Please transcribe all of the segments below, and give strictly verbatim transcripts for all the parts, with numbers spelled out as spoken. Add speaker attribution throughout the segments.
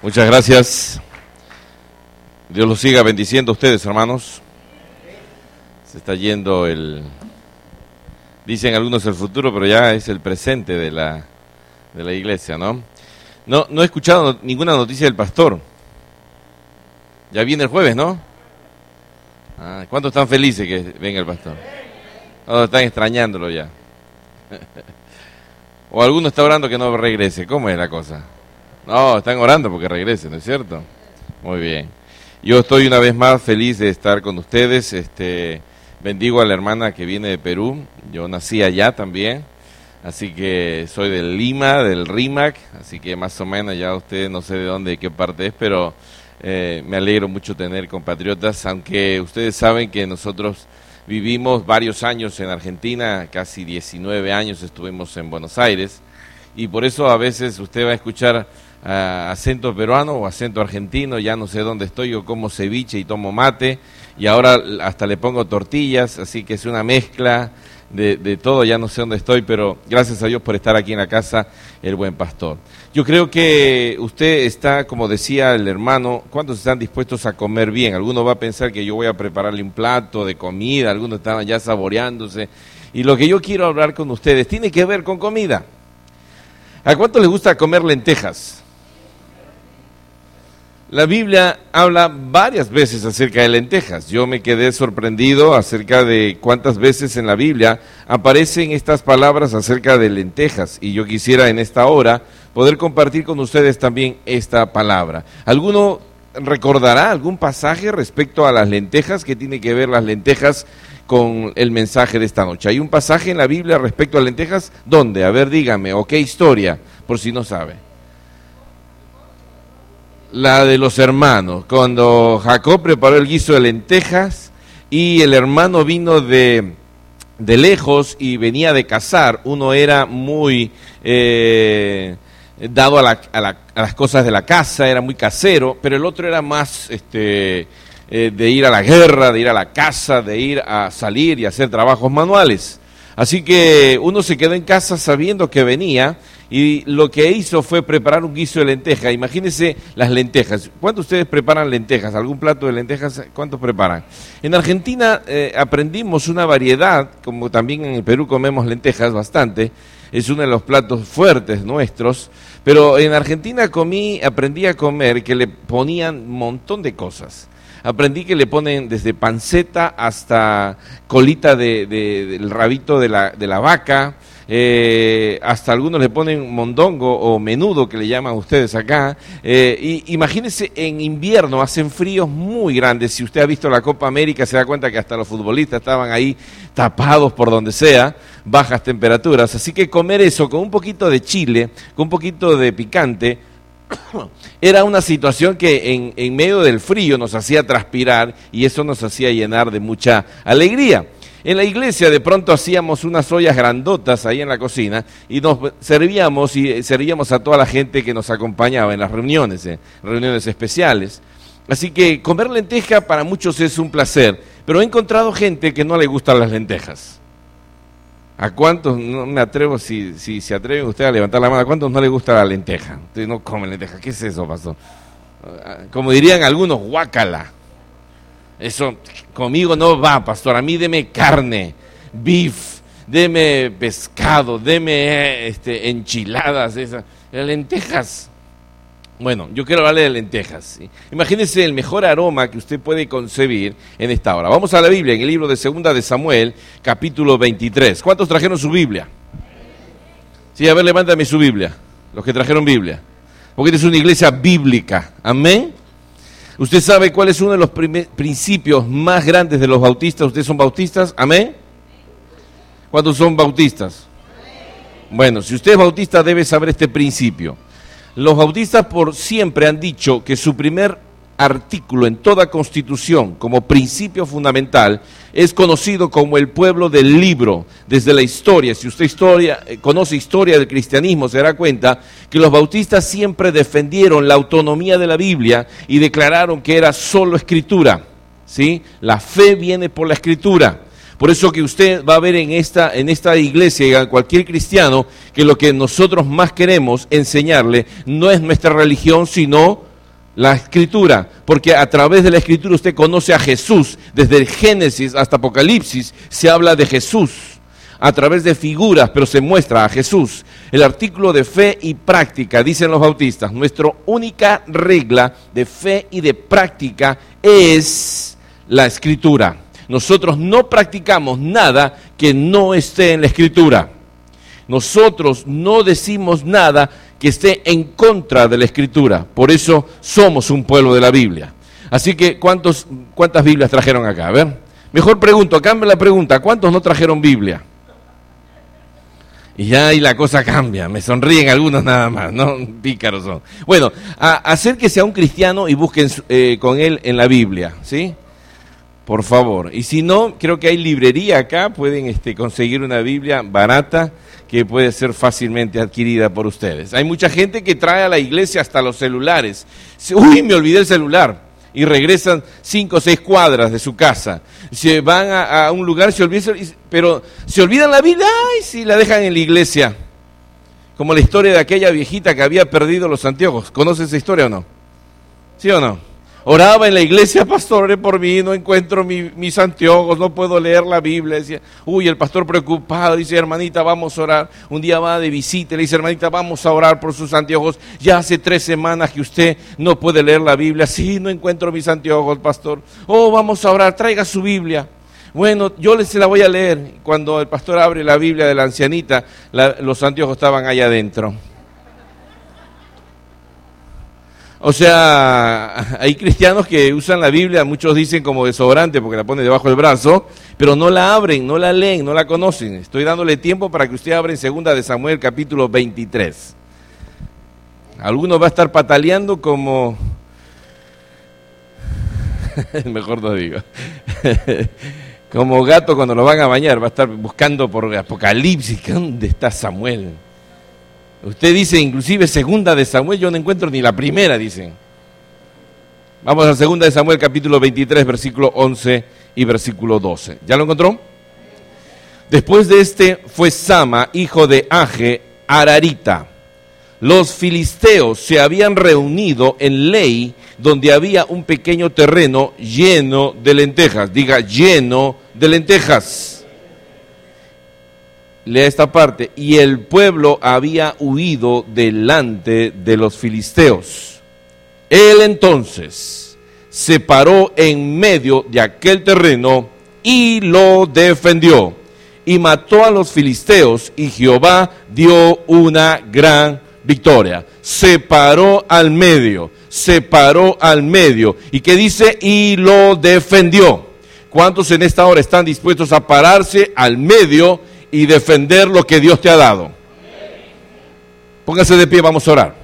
Speaker 1: Muchas gracias. Dios los siga bendiciendo a ustedes, hermanos. Se está yendo el, dicen algunos el futuro, pero ya es el presente de la, de la iglesia, ¿no? No, no he escuchado ninguna noticia del pastor. Ya viene el jueves, ¿no? Ah, ¿cuántos están felices que venga el pastor? Todos están extrañándolo ya. O alguno está orando que no regrese. ¿Cómo es la cosa? No, están orando porque regrese, ¿no es cierto? Muy bien. Yo estoy una vez más feliz de estar con ustedes. Este, bendigo a la hermana que viene de Perú. Yo nací allá también. Así que soy de Lima, del RIMAC. Así que más o menos ya ustedes no sé de dónde, de qué parte es, pero eh, me alegro mucho tener compatriotas. Aunque ustedes saben que nosotros vivimos varios años en Argentina, casi diecinueve años estuvimos en Buenos Aires. Y por eso a veces usted va a escuchar uh, acento peruano o acento argentino, ya no sé dónde estoy, yo como ceviche y tomo mate, y ahora hasta le pongo tortillas, así que es una mezcla de, de todo, ya no sé dónde estoy, pero gracias a Dios por estar aquí en la casa, el buen pastor. Yo creo que usted está, como decía el hermano, ¿cuántos están dispuestos a comer bien? Alguno va a pensar que yo voy a prepararle un plato de comida, algunos estaban ya saboreándose, y lo que yo quiero hablar con ustedes tiene que ver con comida. ¿A cuánto les gusta comer lentejas? La Biblia habla varias veces acerca de lentejas. Yo me quedé sorprendido acerca de cuántas veces en la Biblia aparecen estas palabras acerca de lentejas. Y yo quisiera en esta hora poder compartir con ustedes también esta palabra. ¿Alguno recordará algún pasaje respecto a las lentejas? ¿Qué tiene que ver las lentejas con el mensaje de esta noche? ¿Hay un pasaje en la Biblia respecto a lentejas? ¿Dónde? A ver, dígame, o qué historia, por si no sabe. La de los hermanos, cuando Jacob preparó el guiso de lentejas y el hermano vino de, de lejos y venía de cazar. Uno era muy eh, dado a, la, a, la, a las cosas de la casa, era muy casero, pero el otro era más este, eh, de ir a la guerra, de ir a la casa, de ir a salir y hacer trabajos manuales. Así que uno se quedó en casa sabiendo que venía y lo que hizo fue preparar un guiso de lentejas. Imagínense las lentejas. ¿Cuántos de ustedes preparan lentejas? ¿Algún plato de lentejas? ¿Cuántos preparan? En Argentina eh, aprendimos una variedad, como también en el Perú comemos lentejas bastante, es uno de los platos fuertes nuestros, pero en Argentina comí, aprendí a comer que le ponían un montón de cosas. Aprendí que le ponen desde panceta hasta colita de, de, del rabito de la, de la vaca, eh, hasta algunos le ponen mondongo o menudo que le llaman ustedes acá. Eh, y imagínense, en invierno hacen fríos muy grandes. Si usted ha visto la Copa América se da cuenta que hasta los futbolistas estaban ahí tapados por donde sea, bajas temperaturas. Así que comer eso con un poquito de chile, con un poquito de picante, era una situación que en, en medio del frío nos hacía transpirar y eso nos hacía llenar de mucha alegría. En la iglesia de pronto hacíamos unas ollas grandotas ahí en la cocina y nos servíamos y servíamos a toda la gente que nos acompañaba en las reuniones, eh, reuniones especiales. Así que comer lenteja para muchos es un placer, pero he encontrado gente que no le gustan las lentejas. ¿A cuántos? No me atrevo, si, si se atreven ustedes a levantar la mano, ¿a cuántos no les gusta la lenteja? Ustedes no comen lenteja, ¿qué es eso, pastor? Como dirían algunos, guácala. Eso conmigo no va, pastor, a mí deme carne, beef, deme pescado, deme este, enchiladas, esas, lentejas. Bueno, yo quiero hablarle de lentejas, ¿sí? Imagínense el mejor aroma que usted puede concebir en esta hora. Vamos a la Biblia, en el libro de Segunda de Samuel, capítulo veintitrés. ¿Cuántos trajeron su Biblia? Sí, a ver, levántame su Biblia, los que trajeron Biblia. Porque esta es una iglesia bíblica, amén. ¿Usted sabe cuál es uno de los primer, principios más grandes de los bautistas? ¿Ustedes son bautistas? Amén. ¿Cuántos son bautistas? Bueno, si usted es bautista debe saber este principio. Los bautistas por siempre han dicho que su primer artículo en toda constitución como principio fundamental es conocido como el pueblo del libro. Desde la historia, si usted historia, conoce historia del cristianismo, se dará cuenta que los bautistas siempre defendieron la autonomía de la Biblia y declararon que era solo escritura, ¿sí? La fe viene por la escritura. Por eso que usted va a ver en esta, en esta iglesia y a cualquier cristiano que lo que nosotros más queremos enseñarle no es nuestra religión, sino La Escritura, porque a través de la Escritura usted conoce a Jesús. Desde el Génesis hasta Apocalipsis se habla de Jesús, a través de figuras, pero se muestra a Jesús. El artículo de fe y práctica, dicen los bautistas, nuestra única regla de fe y de práctica es la Escritura. Nosotros no practicamos nada que no esté en la Escritura. Nosotros no decimos nada que esté en contra de la Escritura. Por eso somos un pueblo de la Biblia. Así que, ¿cuántos, ¿cuántas Biblias trajeron acá? A ver, mejor pregunto, cambia la pregunta, ¿cuántos no trajeron Biblia? Y ya ahí la cosa cambia, me sonríen algunos nada más, ¿no? Pícaros son. Bueno, a, acérquese a un cristiano y busquen eh, con él en la Biblia, ¿sí? Por favor. Y si no, creo que hay librería acá, pueden este, conseguir una Biblia barata que puede ser fácilmente adquirida por ustedes. Hay mucha gente que trae a la iglesia hasta los celulares. Uy, me olvidé el celular. Y regresan cinco o seis cuadras de su casa. Se van a, a un lugar, se olvidan, pero se olvidan la Biblia. Ay, sí, la dejan en la iglesia. Como la historia de aquella viejita que había perdido los anteojos. ¿Conoce esa historia o no? ¿Sí o no? Oraba en la iglesia, pastor, ore por mí, no encuentro mi, mis anteojos, no puedo leer la Biblia. Decía, uy, el pastor preocupado, dice, hermanita, vamos a orar. Un día va de visita, le dice, hermanita, vamos a orar por sus anteojos. Ya hace tres semanas que usted no puede leer la Biblia. Sí, no encuentro mis anteojos, pastor. Oh, vamos a orar, traiga su Biblia. Bueno, yo les se la voy a leer. Cuando el pastor abre la Biblia de la ancianita, la, los anteojos estaban allá adentro. O sea, hay cristianos que usan la Biblia, muchos dicen como desodorante porque la ponen debajo del brazo, pero no la abren, no la leen, no la conocen. Estoy dándole tiempo para que usted abra en segunda de Samuel capítulo veintitrés. Algunos va a estar pataleando como... Mejor no digo. Como gato cuando lo van a bañar, va a estar buscando por Apocalipsis, ¿dónde está Samuel? Usted dice, inclusive segunda de Samuel, yo no encuentro ni la primera, dicen. Vamos a segunda de Samuel, capítulo veintitrés, versículo once y versículo doce. ¿Ya lo encontró? Después de este fue Sama, hijo de Age, Ararita. Los filisteos se habían reunido en Lei, donde había un pequeño terreno lleno de lentejas. Diga, lleno de lentejas. Lea esta parte. Y el pueblo había huido delante de los filisteos. Él entonces se paró en medio de aquel terreno y lo defendió. Y mató a los filisteos y Jehová dio una gran victoria. Se paró al medio, se paró al medio. ¿Y qué dice? Y lo defendió. ¿Cuántos en esta hora están dispuestos a pararse al medio y defender lo que Dios te ha dado? Póngase de pie, vamos a orar.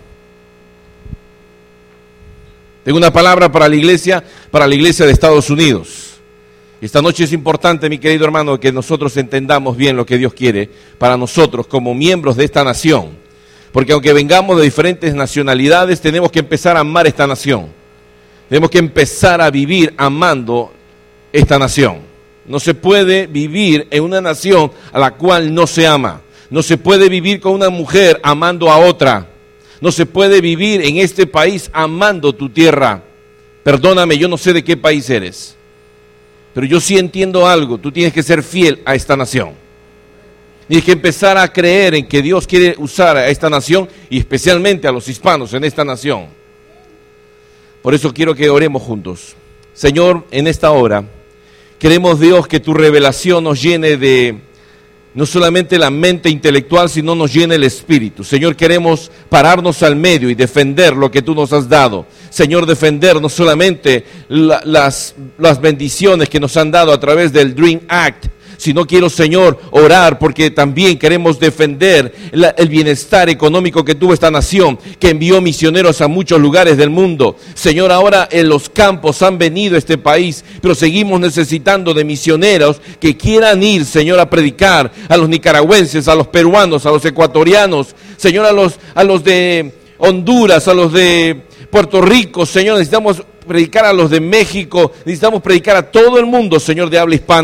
Speaker 1: Tengo una palabra para la iglesia, para la iglesia de Estados Unidos. Esta noche es importante, mi querido hermano, que nosotros entendamos bien lo que Dios quiere para nosotros como miembros de esta nación. Porque aunque vengamos de diferentes nacionalidades, tenemos que empezar a amar esta nación. Tenemos que empezar a vivir amando esta nación. No se puede vivir en una nación a la cual no se ama. No se puede vivir con una mujer amando a otra. No se puede vivir en este país amando tu tierra. Perdóname, yo no sé de qué país eres, pero yo sí entiendo algo. Tú tienes que ser fiel a esta nación. Tienes que empezar a creer en que Dios quiere usar a esta nación y especialmente a los hispanos en esta nación. Por eso quiero que oremos juntos. Señor, en esta hora queremos, Dios, que tu revelación nos llene de no solamente la mente intelectual, sino nos llene el espíritu. Señor, queremos pararnos al medio y defender lo que tú nos has dado. Señor, defender no solamente la, las, las bendiciones que nos han dado a través del Dream Act, sino quiero, Señor, orar porque también queremos defender la, el bienestar económico que tuvo esta nación, que envió misioneros a muchos lugares del mundo. Señor, ahora en los campos han venido a este país, pero seguimos necesitando de misioneros que quieran ir, Señor, a predicar a los nicaragüenses, a los peruanos, a los ecuatorianos, Señor, a los, a los de Honduras, a los de Puerto Rico. Señor, necesitamos predicar a los de México, necesitamos predicar a todo el mundo, Señor, de habla hispana.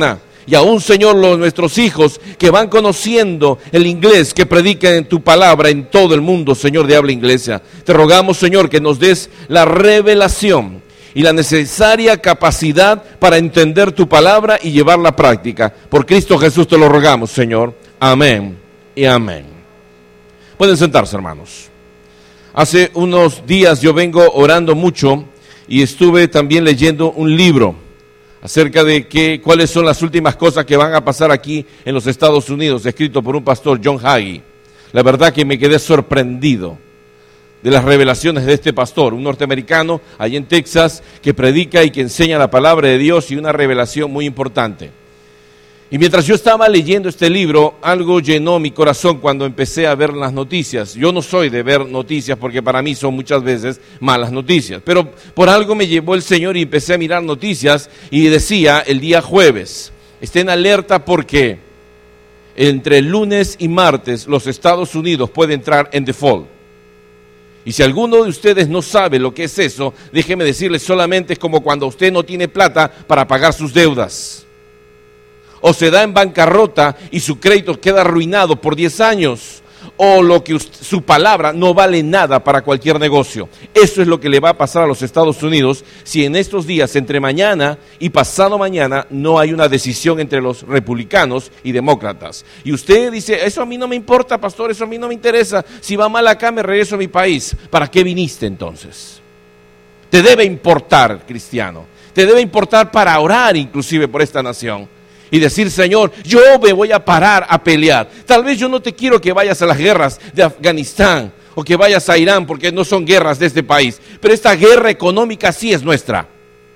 Speaker 1: Y aún, Señor, los, nuestros hijos que van conociendo el inglés, que predican en tu palabra en todo el mundo, Señor, de habla inglesa. Te rogamos, Señor, que nos des la revelación y la necesaria capacidad para entender tu palabra y llevarla a práctica. Por Cristo Jesús te lo rogamos, Señor. Amén y amén. Pueden sentarse, hermanos. Hace unos días yo vengo orando mucho y estuve también leyendo un libro acerca de que, cuáles son las últimas cosas que van a pasar aquí en los Estados Unidos, escrito por un pastor, John Hagee. La verdad que me quedé sorprendido de las revelaciones de este pastor, un norteamericano allá en Texas, que predica y que enseña la palabra de Dios, y una revelación muy importante. Y mientras yo estaba leyendo este libro, algo llenó mi corazón cuando empecé a ver las noticias. Yo no soy de ver noticias porque para mí son muchas veces malas noticias, pero por algo me llevó el Señor y empecé a mirar noticias y decía el día jueves, estén alerta porque entre lunes y martes los Estados Unidos puede entrar en default. Y si alguno de ustedes no sabe lo que es eso, déjeme decirles, solamente es como cuando usted no tiene plata para pagar sus deudas. O se da en bancarrota y su crédito queda arruinado por diez años. O lo que usted, su palabra no vale nada para cualquier negocio. Eso es lo que le va a pasar a los Estados Unidos si en estos días, entre mañana y pasado mañana, no hay una decisión entre los republicanos y demócratas. Y usted dice, eso a mí no me importa, pastor, eso a mí no me interesa. Si va mal acá, me regreso a mi país. ¿Para qué viniste entonces? Te debe importar, cristiano. Te debe importar para orar inclusive por esta nación. Y decir, Señor, yo me voy a parar a pelear. Tal vez yo no te quiero que vayas a las guerras de Afganistán o que vayas a Irán, porque no son guerras de este país. Pero esta guerra económica sí es nuestra.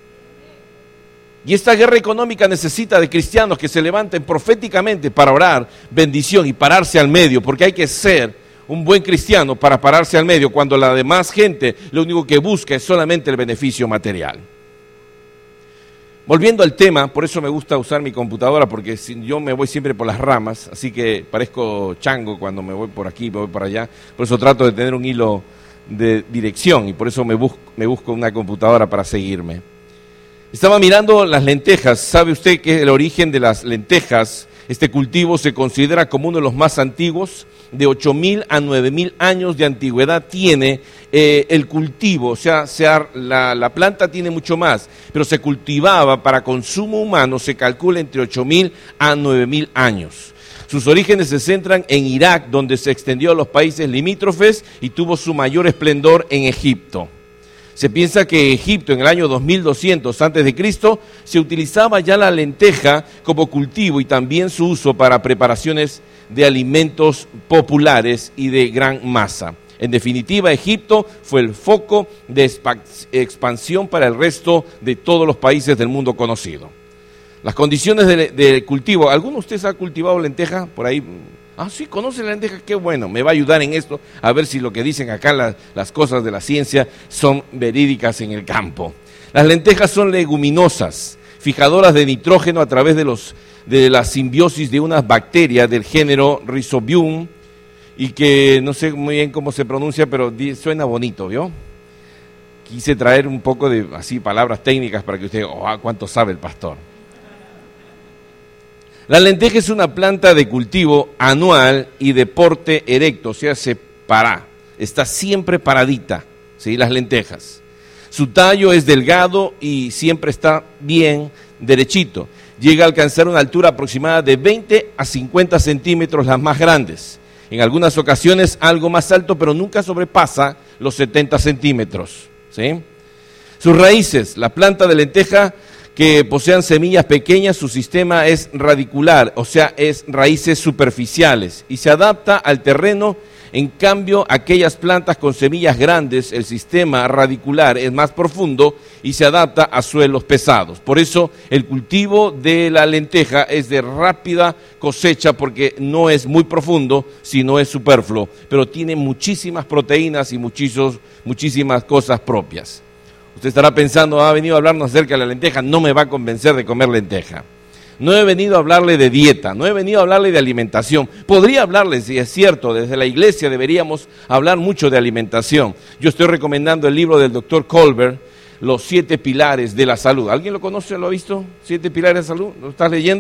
Speaker 1: Y esta guerra económica necesita de cristianos que se levanten proféticamente para orar bendición y pararse al medio, porque hay que ser un buen cristiano para pararse al medio cuando la demás gente lo único que busca es solamente el beneficio material. Volviendo al tema, por eso me gusta usar mi computadora, porque yo me voy siempre por las ramas, así que parezco chango cuando me voy por aquí, me voy por allá. Por eso trato de tener un hilo de dirección y por eso me busco, me busco una computadora para seguirme. Estaba mirando las lentejas. ¿Sabe usted que el origen de las lentejas, este cultivo se considera como uno de los más antiguos? De ocho mil a nueve mil años de antigüedad tiene eh, el cultivo, o sea, se ha, la, la planta tiene mucho más, pero se cultivaba para consumo humano, se calcula entre ocho mil a nueve mil años. Sus orígenes se centran en Irak, donde se extendió a los países limítrofes y tuvo su mayor esplendor en Egipto. Se piensa que en Egipto, en el año dos mil doscientos antes de Cristo, se utilizaba ya la lenteja como cultivo y también su uso para preparaciones de alimentos populares y de gran masa. En definitiva, Egipto fue el foco de expansión para el resto de todos los países del mundo conocido. Las condiciones de, de cultivo, ¿alguno de ustedes ha cultivado lenteja por ahí? Ah, sí, conoce la lenteja, qué bueno, me va a ayudar en esto, a ver si lo que dicen acá la, las cosas de la ciencia son verídicas en el campo. Las lentejas son leguminosas, fijadoras de nitrógeno a través de, los, de la simbiosis de unas bacterias del género Rhizobium, y que no sé muy bien cómo se pronuncia, pero suena bonito, ¿vio? Quise traer un poco de así palabras técnicas para que usted, oh, cuánto sabe el pastor. La lenteja es una planta de cultivo anual y de porte erecto, o sea, se para, está siempre paradita, ¿sí? Las lentejas. Su tallo es delgado y siempre está bien derechito. Llega a alcanzar una altura aproximada de veinte a cincuenta centímetros, las más grandes. En algunas ocasiones algo más alto, pero nunca sobrepasa los setenta centímetros, ¿sí? Sus raíces, la planta de lenteja que posean semillas pequeñas, su sistema es radicular, o sea, es raíces superficiales y se adapta al terreno. En cambio, aquellas plantas con semillas grandes, el sistema radicular es más profundo y se adapta a suelos pesados. Por eso, el cultivo de la lenteja es de rápida cosecha porque no es muy profundo, sino es superfluo, pero tiene muchísimas proteínas y muchísimos, muchísimas cosas propias. Usted estará pensando, ha venido a hablarnos acerca de la lenteja, no me va a convencer de comer lenteja. No he venido a hablarle de dieta, no he venido a hablarle de alimentación. Podría hablarle, si es cierto, desde la iglesia deberíamos hablar mucho de alimentación. Yo estoy recomendando el libro del doctor Colbert, Los siete pilares de la salud. ¿Alguien lo conoce, lo ha visto? ¿Siete pilares de salud? ¿Lo estás leyendo?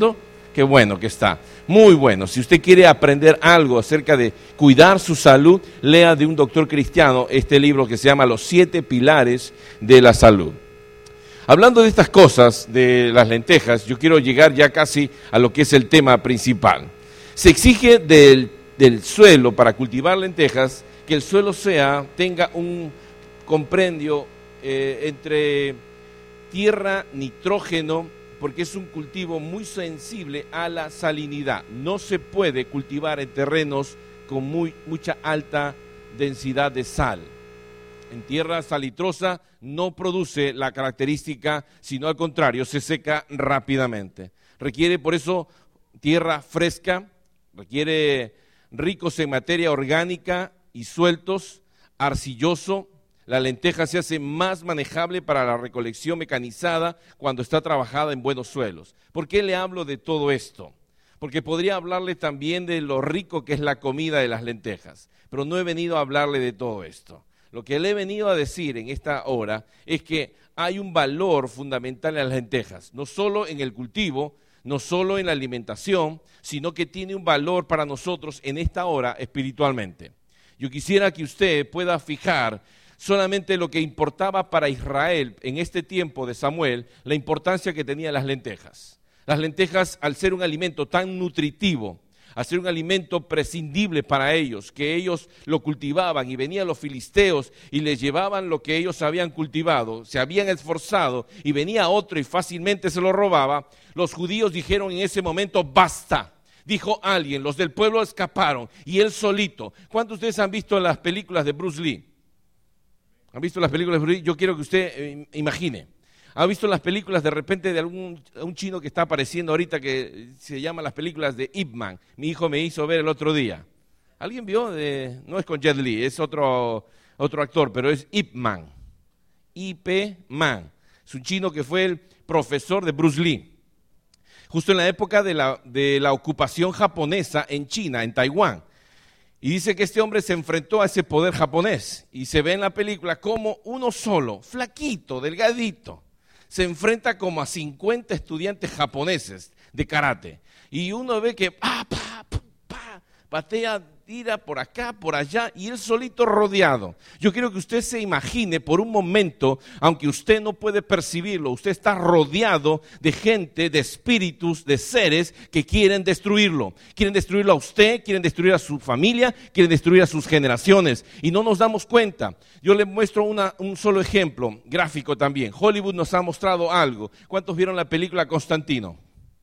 Speaker 1: Qué bueno que está, muy bueno. Si usted quiere aprender algo acerca de cuidar su salud, lea de un doctor cristiano este libro que se llama Los siete pilares de la salud. Hablando de estas cosas, de las lentejas, yo quiero llegar ya casi a lo que es el tema principal. Se exige del, del suelo para cultivar lentejas que el suelo sea, tenga un comprendio eh, entre tierra, nitrógeno, porque es un cultivo muy sensible a la salinidad. No se puede cultivar en terrenos con muy, mucha alta densidad de sal. En tierra salitrosa no produce la característica, sino al contrario, se seca rápidamente. Requiere por eso tierra fresca, requiere ricos en materia orgánica y sueltos, arcilloso. La lenteja se hace más manejable para la recolección mecanizada cuando está trabajada en buenos suelos. ¿Por qué le hablo de todo esto? Porque podría hablarle también de lo rico que es la comida de las lentejas, pero no he venido a hablarle de todo esto. Lo que le he venido a decir en esta hora es que hay un valor fundamental en las lentejas, no solo en el cultivo, no solo en la alimentación, sino que tiene un valor para nosotros en esta hora espiritualmente. Yo quisiera que usted pueda fijar solamente lo que importaba para Israel en este tiempo de Samuel, la importancia que tenían las lentejas. Las lentejas, al ser un alimento tan nutritivo, al ser un alimento prescindible para ellos, que ellos lo cultivaban y venían los filisteos y les llevaban lo que ellos habían cultivado, se habían esforzado y venía otro y fácilmente se lo robaba, los judíos dijeron en ese momento, basta. Dijo alguien, los del pueblo escaparon y él solito. ¿Cuántos de ustedes han visto las películas de Bruce Lee? ¿Han visto las películas de Bruce Lee? Yo quiero que usted eh, imagine. ¿Ha visto las películas de repente de algún un chino que está apareciendo ahorita que se llama las películas de Ip Man? Mi hijo me hizo ver el otro día. ¿Alguien vio? De, no es con Jet Li, es otro, otro actor, pero es Ip Man. I P Man. Es un chino que fue el profesor de Bruce Lee. Justo en la época de la, de la ocupación japonesa en China, en Taiwán. Y dice que este hombre se enfrentó a ese poder japonés y se ve en la película como uno solo, flaquito, delgadito, se enfrenta como a cincuenta estudiantes japoneses de karate. Y uno ve que pa, pa, pa, pa, patea, tira por acá, por allá y él solito rodeado. Yo quiero que usted se imagine por un momento, aunque usted no puede percibirlo, usted está rodeado de gente, de espíritus, de seres que quieren destruirlo. Quieren destruirlo a usted, quieren destruir a su familia, quieren destruir a sus generaciones y no nos damos cuenta. Yo le muestro una, un solo ejemplo gráfico también. Hollywood nos ha mostrado algo. ¿Cuántos vieron la película Constantino?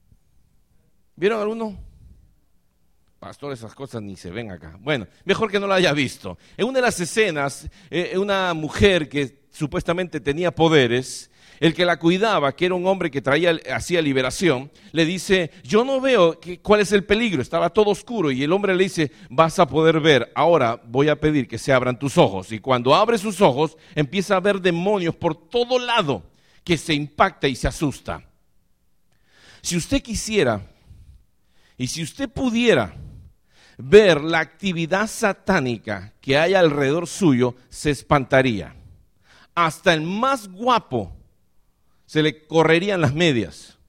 Speaker 1: ¿Vieron alguno? Pastor, esas cosas ni se ven acá. Bueno, mejor que no la haya visto. En una de las escenas, eh, una mujer que supuestamente tenía poderes, el que la cuidaba, que era un hombre que traía, hacía liberación, le dice, yo no veo que, cuál es el peligro, estaba todo oscuro. Y el hombre le dice, vas a poder ver, ahora voy a pedir que se abran tus ojos. Y cuando abre sus ojos, empieza a ver demonios por todo lado, que se impacta y se asusta. Si usted quisiera, y si usted pudiera ver la actividad satánica que hay alrededor suyo, se espantaría. Hasta el más guapo se le correrían las medias.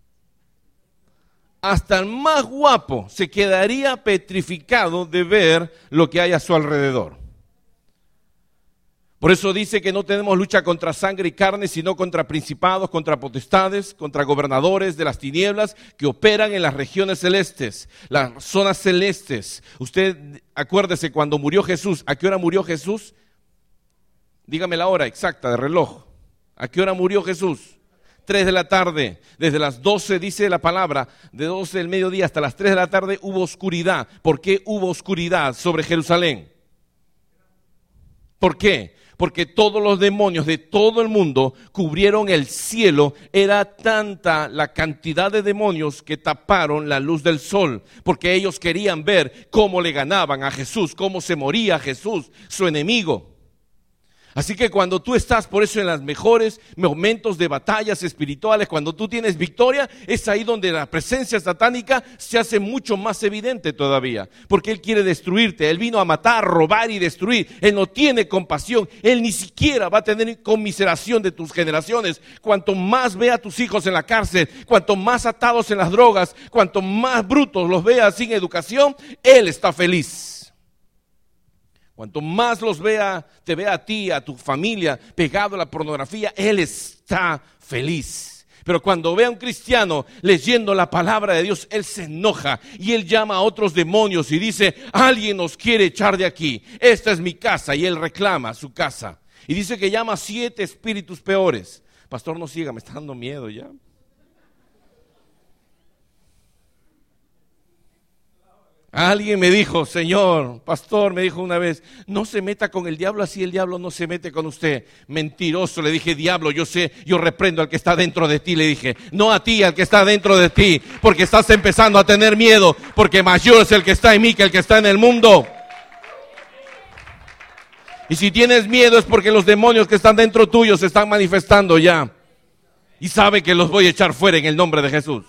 Speaker 1: Hasta el más guapo se quedaría petrificado de ver lo que hay a su alrededor. Por eso dice que no tenemos lucha contra sangre y carne, sino contra principados, contra potestades, contra gobernadores de las tinieblas que operan en las regiones celestes, las zonas celestes. Usted acuérdese cuando murió Jesús, ¿a qué hora murió Jesús? Dígame la hora exacta de reloj. ¿A qué hora murió Jesús? Tres de la tarde. Desde las doce dice la palabra, de doce del mediodía hasta las tres de la tarde hubo oscuridad. ¿Por qué hubo oscuridad sobre Jerusalén? ¿Por qué? Porque todos los demonios de todo el mundo cubrieron el cielo. Era tanta la cantidad de demonios que taparon la luz del sol, porque ellos querían ver cómo le ganaban a Jesús, cómo se moría Jesús, su enemigo. Así que cuando tú estás por eso en los mejores momentos de batallas espirituales, cuando tú tienes victoria, es ahí donde la presencia satánica se hace mucho más evidente todavía. Porque él quiere destruirte, él vino a matar, robar y destruir. Él no tiene compasión, él ni siquiera va a tener conmiseración de tus generaciones. Cuanto más vea a tus hijos en la cárcel, cuanto más atados en las drogas, cuanto más brutos los vea sin educación, él está feliz. Cuanto más los vea, te vea a ti, a tu familia, pegado a la pornografía, él está feliz. Pero cuando ve a un cristiano leyendo la palabra de Dios, él se enoja y él llama a otros demonios y dice, alguien nos quiere echar de aquí, esta es mi casa, y él reclama su casa. Y dice que llama a siete espíritus peores. Pastor, no siga, me está dando miedo ya. Alguien me dijo, Señor, pastor, me dijo una vez, no se meta con el diablo, así el diablo no se mete con usted. Mentiroso, le dije, diablo, yo sé, yo reprendo al que está dentro de ti, le dije, no a ti, al que está dentro de ti, porque estás empezando a tener miedo, porque mayor es el que está en mí que el que está en el mundo. Y si tienes miedo es porque los demonios que están dentro tuyo se están manifestando ya. Y sabe que los voy a echar fuera en el nombre de Jesús.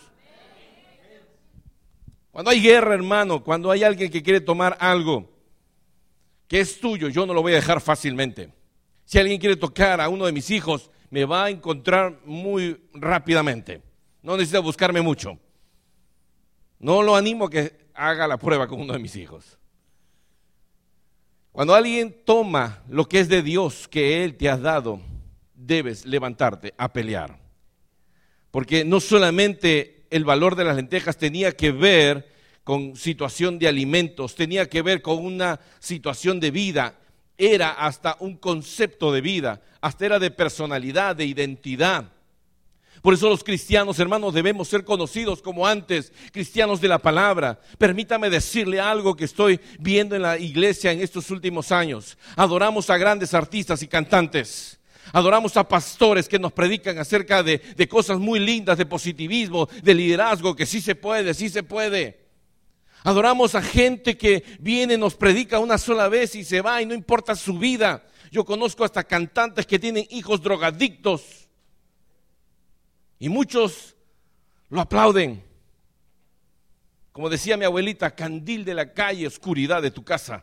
Speaker 1: Cuando hay guerra, hermano, cuando hay alguien que quiere tomar algo que es tuyo, yo no lo voy a dejar fácilmente. Si alguien quiere tocar a uno de mis hijos, me va a encontrar muy rápidamente. No necesita buscarme mucho. No lo animo a que haga la prueba con uno de mis hijos. Cuando alguien toma lo que es de Dios, que Él te ha dado, debes levantarte a pelear. Porque no solamente el valor de las lentejas tenía que ver con situación de alimentos, tenía que ver con una situación de vida, era hasta un concepto de vida, hasta era de personalidad, de identidad. Por eso los cristianos, hermanos, debemos ser conocidos como antes, cristianos de la palabra. Permítame decirle algo que estoy viendo en la iglesia en estos últimos años. Adoramos a grandes artistas y cantantes. Adoramos a pastores que nos predican acerca de, de cosas muy lindas, de positivismo, de liderazgo, que sí se puede, sí se puede. Adoramos a gente que viene, nos predica una sola vez y se va y no importa su vida. Yo conozco hasta cantantes que tienen hijos drogadictos y muchos lo aplauden. Como decía mi abuelita, candil de la calle, oscuridad de tu casa.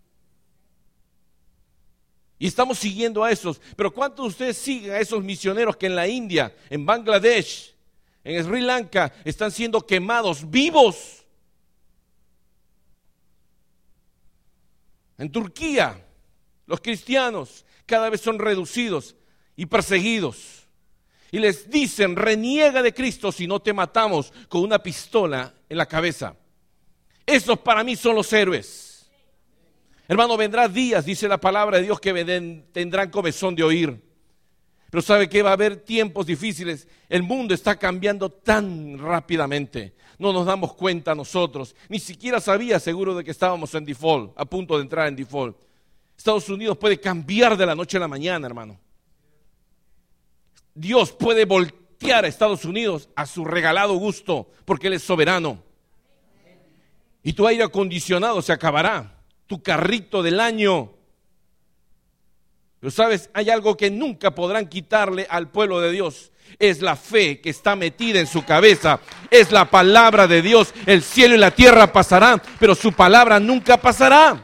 Speaker 1: Y estamos siguiendo a esos, pero ¿cuántos de ustedes siguen a esos misioneros que en la India, en Bangladesh, en Sri Lanka, están siendo quemados vivos? En Turquía, los cristianos cada vez son reducidos y perseguidos. Y les dicen, reniega de Cristo si no te matamos con una pistola en la cabeza. Esos para mí son los héroes. Hermano, vendrá días, dice la palabra de Dios, que tendrán comezón de oír. Pero ¿sabe qué? Va a haber tiempos difíciles. El mundo está cambiando tan rápidamente. No nos damos cuenta nosotros. Ni siquiera sabía seguro de que estábamos en default, a punto de entrar en default. Estados Unidos puede cambiar de la noche a la mañana, hermano. Dios puede voltear a Estados Unidos a su regalado gusto, porque Él es soberano. Y tu aire acondicionado se acabará. Tu carrito del año. Pero sabes, hay algo que nunca podrán quitarle al pueblo de Dios. Es la fe que está metida en su cabeza. Es la palabra de Dios. El cielo y la tierra pasarán, pero su palabra nunca pasará.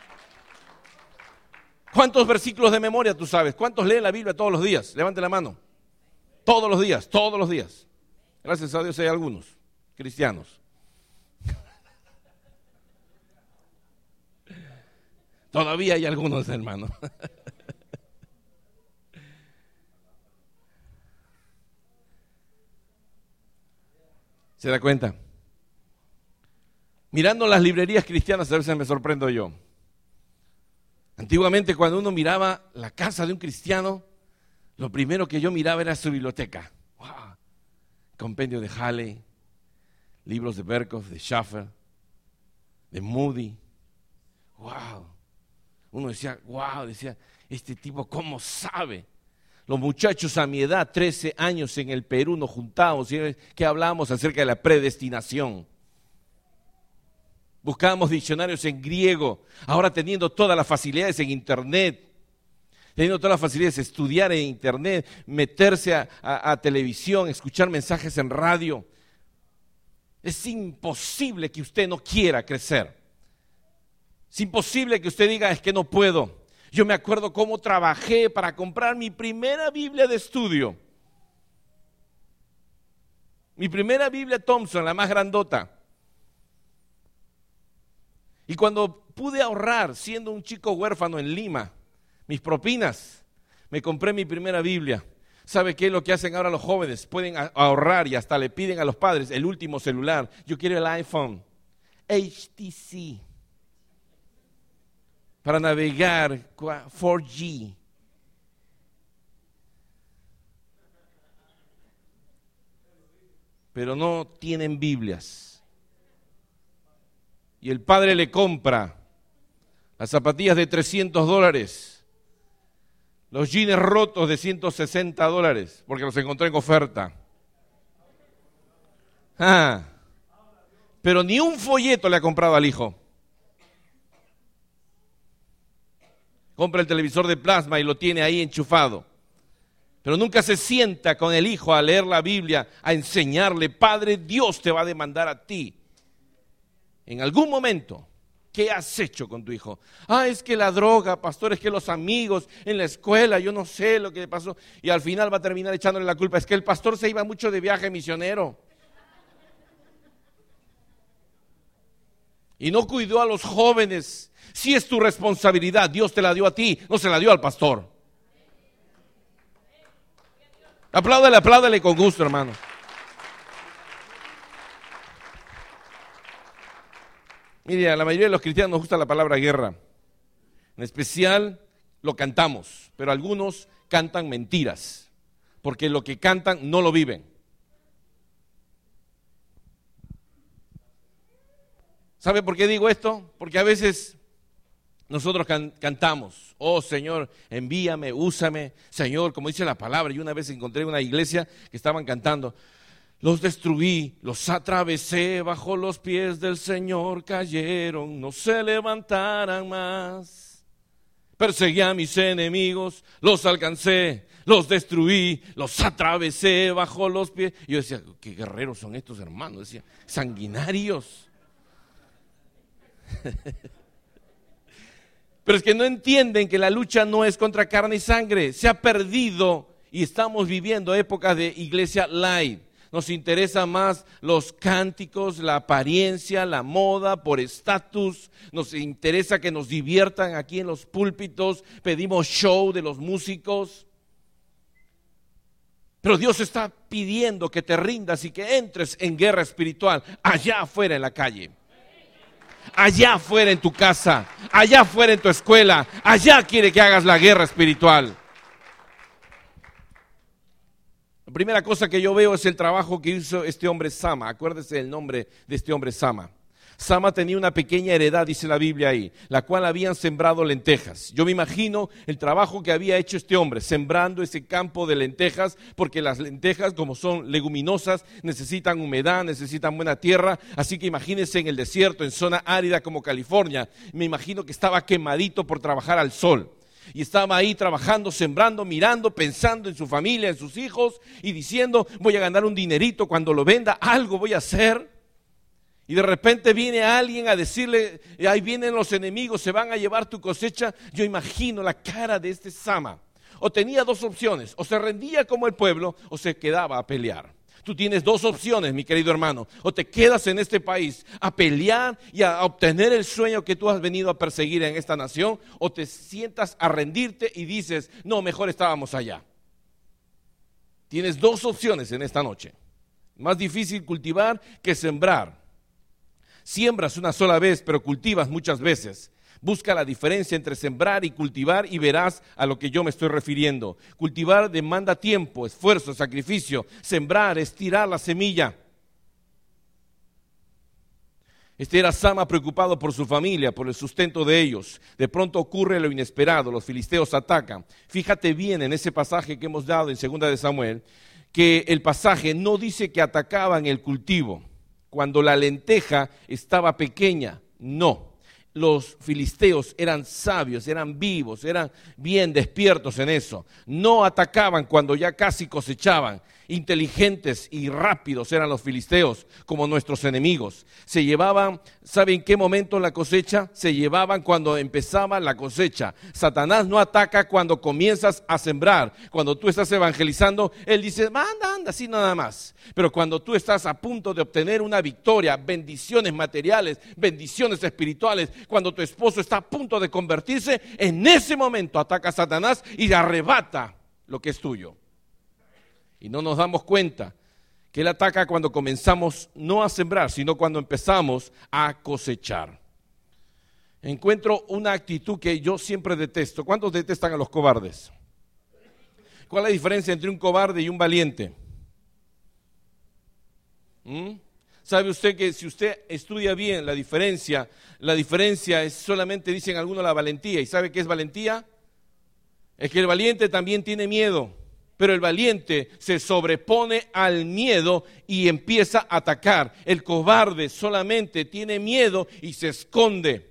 Speaker 1: ¿Cuántos versículos de memoria tú sabes? ¿Cuántos leen la Biblia todos los días? Levante la mano. Todos los días, todos los días. Gracias a Dios hay algunos cristianos. Todavía hay algunos, hermanos. ¿Se da cuenta? Mirando las librerías cristianas, a veces me sorprendo yo. Antiguamente, cuando uno miraba la casa de un cristiano, lo primero que yo miraba era su biblioteca. Wow. Compendio de Halley, libros de Berkhoff, de Schaffer, de Moody. Wow. Uno decía, wow, decía, este tipo cómo sabe. Los muchachos a mi edad, trece años en el Perú, nos juntamos, que hablábamos acerca de la predestinación. Buscábamos diccionarios en griego, ahora teniendo todas las facilidades en internet. teniendo todas las facilidades, estudiar en internet, meterse a, a, a televisión, escuchar mensajes en radio. Es imposible que usted no quiera crecer. Es imposible que usted diga, es que no puedo. Yo me acuerdo cómo trabajé para comprar mi primera Biblia de estudio. Mi primera Biblia Thompson, la más grandota. Y cuando pude ahorrar, siendo un chico huérfano en Lima, mis propinas, me compré mi primera Biblia. ¿Sabe qué es lo que hacen ahora los jóvenes? Pueden ahorrar y hasta le piden a los padres el último celular. Yo quiero el iPhone H T C para navegar cuatro G. Pero no tienen Biblias. Y el padre le compra las zapatillas de trescientos dólares, los jeans rotos de ciento sesenta dólares, porque los encontré en oferta. Ah, pero ni un folleto le ha comprado al hijo. Compra el televisor de plasma y lo tiene ahí enchufado. Pero nunca se sienta con el hijo a leer la Biblia, a enseñarle, Padre, Dios te va a demandar a ti. En algún momento, ¿qué has hecho con tu hijo? Ah, es que la droga, pastor, es que los amigos en la escuela, yo no sé lo que pasó. Y al final va a terminar echándole la culpa. Es que el pastor se iba mucho de viaje misionero. Y no cuidó a los jóvenes. Si es tu responsabilidad, Dios te la dio a ti, no se la dio al pastor. Apláudale, apláudale con gusto, hermano. Mire, a la mayoría de los cristianos nos gusta la palabra guerra. En especial lo cantamos, pero algunos cantan mentiras, porque lo que cantan no lo viven. ¿Sabe por qué digo esto? Porque a veces nosotros can- cantamos, oh Señor, envíame, úsame, Señor, como dice la palabra. Yo una vez encontré una iglesia que estaban cantando, los destruí, los atravesé, bajo los pies del Señor cayeron, no se levantarán más. Perseguí a mis enemigos, los alcancé, los destruí, los atravesé bajo los pies. Y yo decía, qué guerreros son estos hermanos, decía, sanguinarios. Pero es que no entienden que la lucha no es contra carne y sangre. Se ha perdido y estamos viviendo épocas de iglesia light. Nos interesa más los cánticos, la apariencia, la moda, por estatus. Nos interesa que nos diviertan aquí en los púlpitos. Pedimos show de los músicos. Pero Dios está pidiendo que te rindas y que entres en guerra espiritual allá afuera en la calle. Allá afuera en tu casa, allá afuera en tu escuela, allá quiere que hagas la guerra espiritual. La primera cosa que yo veo es el trabajo que hizo este hombre Sama. Acuérdese el nombre de este hombre Sama. Sama tenía una pequeña heredad, dice la Biblia ahí, la cual habían sembrado lentejas. Yo me imagino el trabajo que había hecho este hombre, sembrando ese campo de lentejas, porque las lentejas, como son leguminosas, necesitan humedad, necesitan buena tierra. Así que imagínense en el desierto, en zona árida como California. Me imagino que estaba quemadito por trabajar al sol. Y estaba ahí trabajando, sembrando, mirando, pensando en su familia, en sus hijos, y diciendo, voy a ganar un dinerito cuando lo venda, algo voy a hacer. Y de repente viene alguien a decirle, ahí vienen los enemigos, se van a llevar tu cosecha. Yo imagino la cara de este Sama. O tenía dos opciones, o se rendía como el pueblo, o se quedaba a pelear. Tú tienes dos opciones, mi querido hermano. O te quedas en este país a pelear y a obtener el sueño que tú has venido a perseguir en esta nación, o te sientas a rendirte y dices, no, mejor estábamos allá. Tienes dos opciones en esta noche. Más difícil cultivar que sembrar. Siembras una sola vez, pero cultivas muchas veces. Busca la diferencia entre sembrar y cultivar y verás a lo que yo me estoy refiriendo. Cultivar demanda tiempo, esfuerzo, sacrificio. Sembrar es tirar la semilla. Este era Sama preocupado por su familia, por el sustento de ellos. De pronto ocurre lo inesperado, los filisteos atacan. Fíjate bien en ese pasaje que hemos dado en Segunda de Samuel, que el pasaje no dice que atacaban el cultivo cuando la lenteja estaba pequeña, no. los filisteos eran sabios, eran vivos, eran bien despiertos en eso. No atacaban cuando ya casi cosechaban. Inteligentes y rápidos eran los filisteos, como nuestros enemigos. Se llevaban, ¿saben en qué momento la cosecha? Se llevaban cuando empezaba la cosecha. Satanás no ataca cuando comienzas a sembrar. Cuando tú estás evangelizando, él dice, anda, anda, así nada más. Pero cuando tú estás a punto de obtener una victoria, bendiciones materiales, bendiciones espirituales, cuando tu esposo está a punto de convertirse, en ese momento ataca a Satanás y arrebata lo que es tuyo. Y no nos damos cuenta que él ataca cuando comenzamos no a sembrar, sino cuando empezamos a cosechar. Encuentro una actitud que yo siempre detesto. ¿Cuántos detestan a los cobardes? ¿Cuál es la diferencia entre un cobarde y un valiente? ¿Mm? ¿Sabe usted que si usted estudia bien la diferencia, la diferencia es solamente, dicen algunos, la valentía? ¿Y sabe qué es valentía? Es que el valiente también tiene miedo. Pero el valiente se sobrepone al miedo y empieza a atacar. El cobarde solamente tiene miedo y se esconde.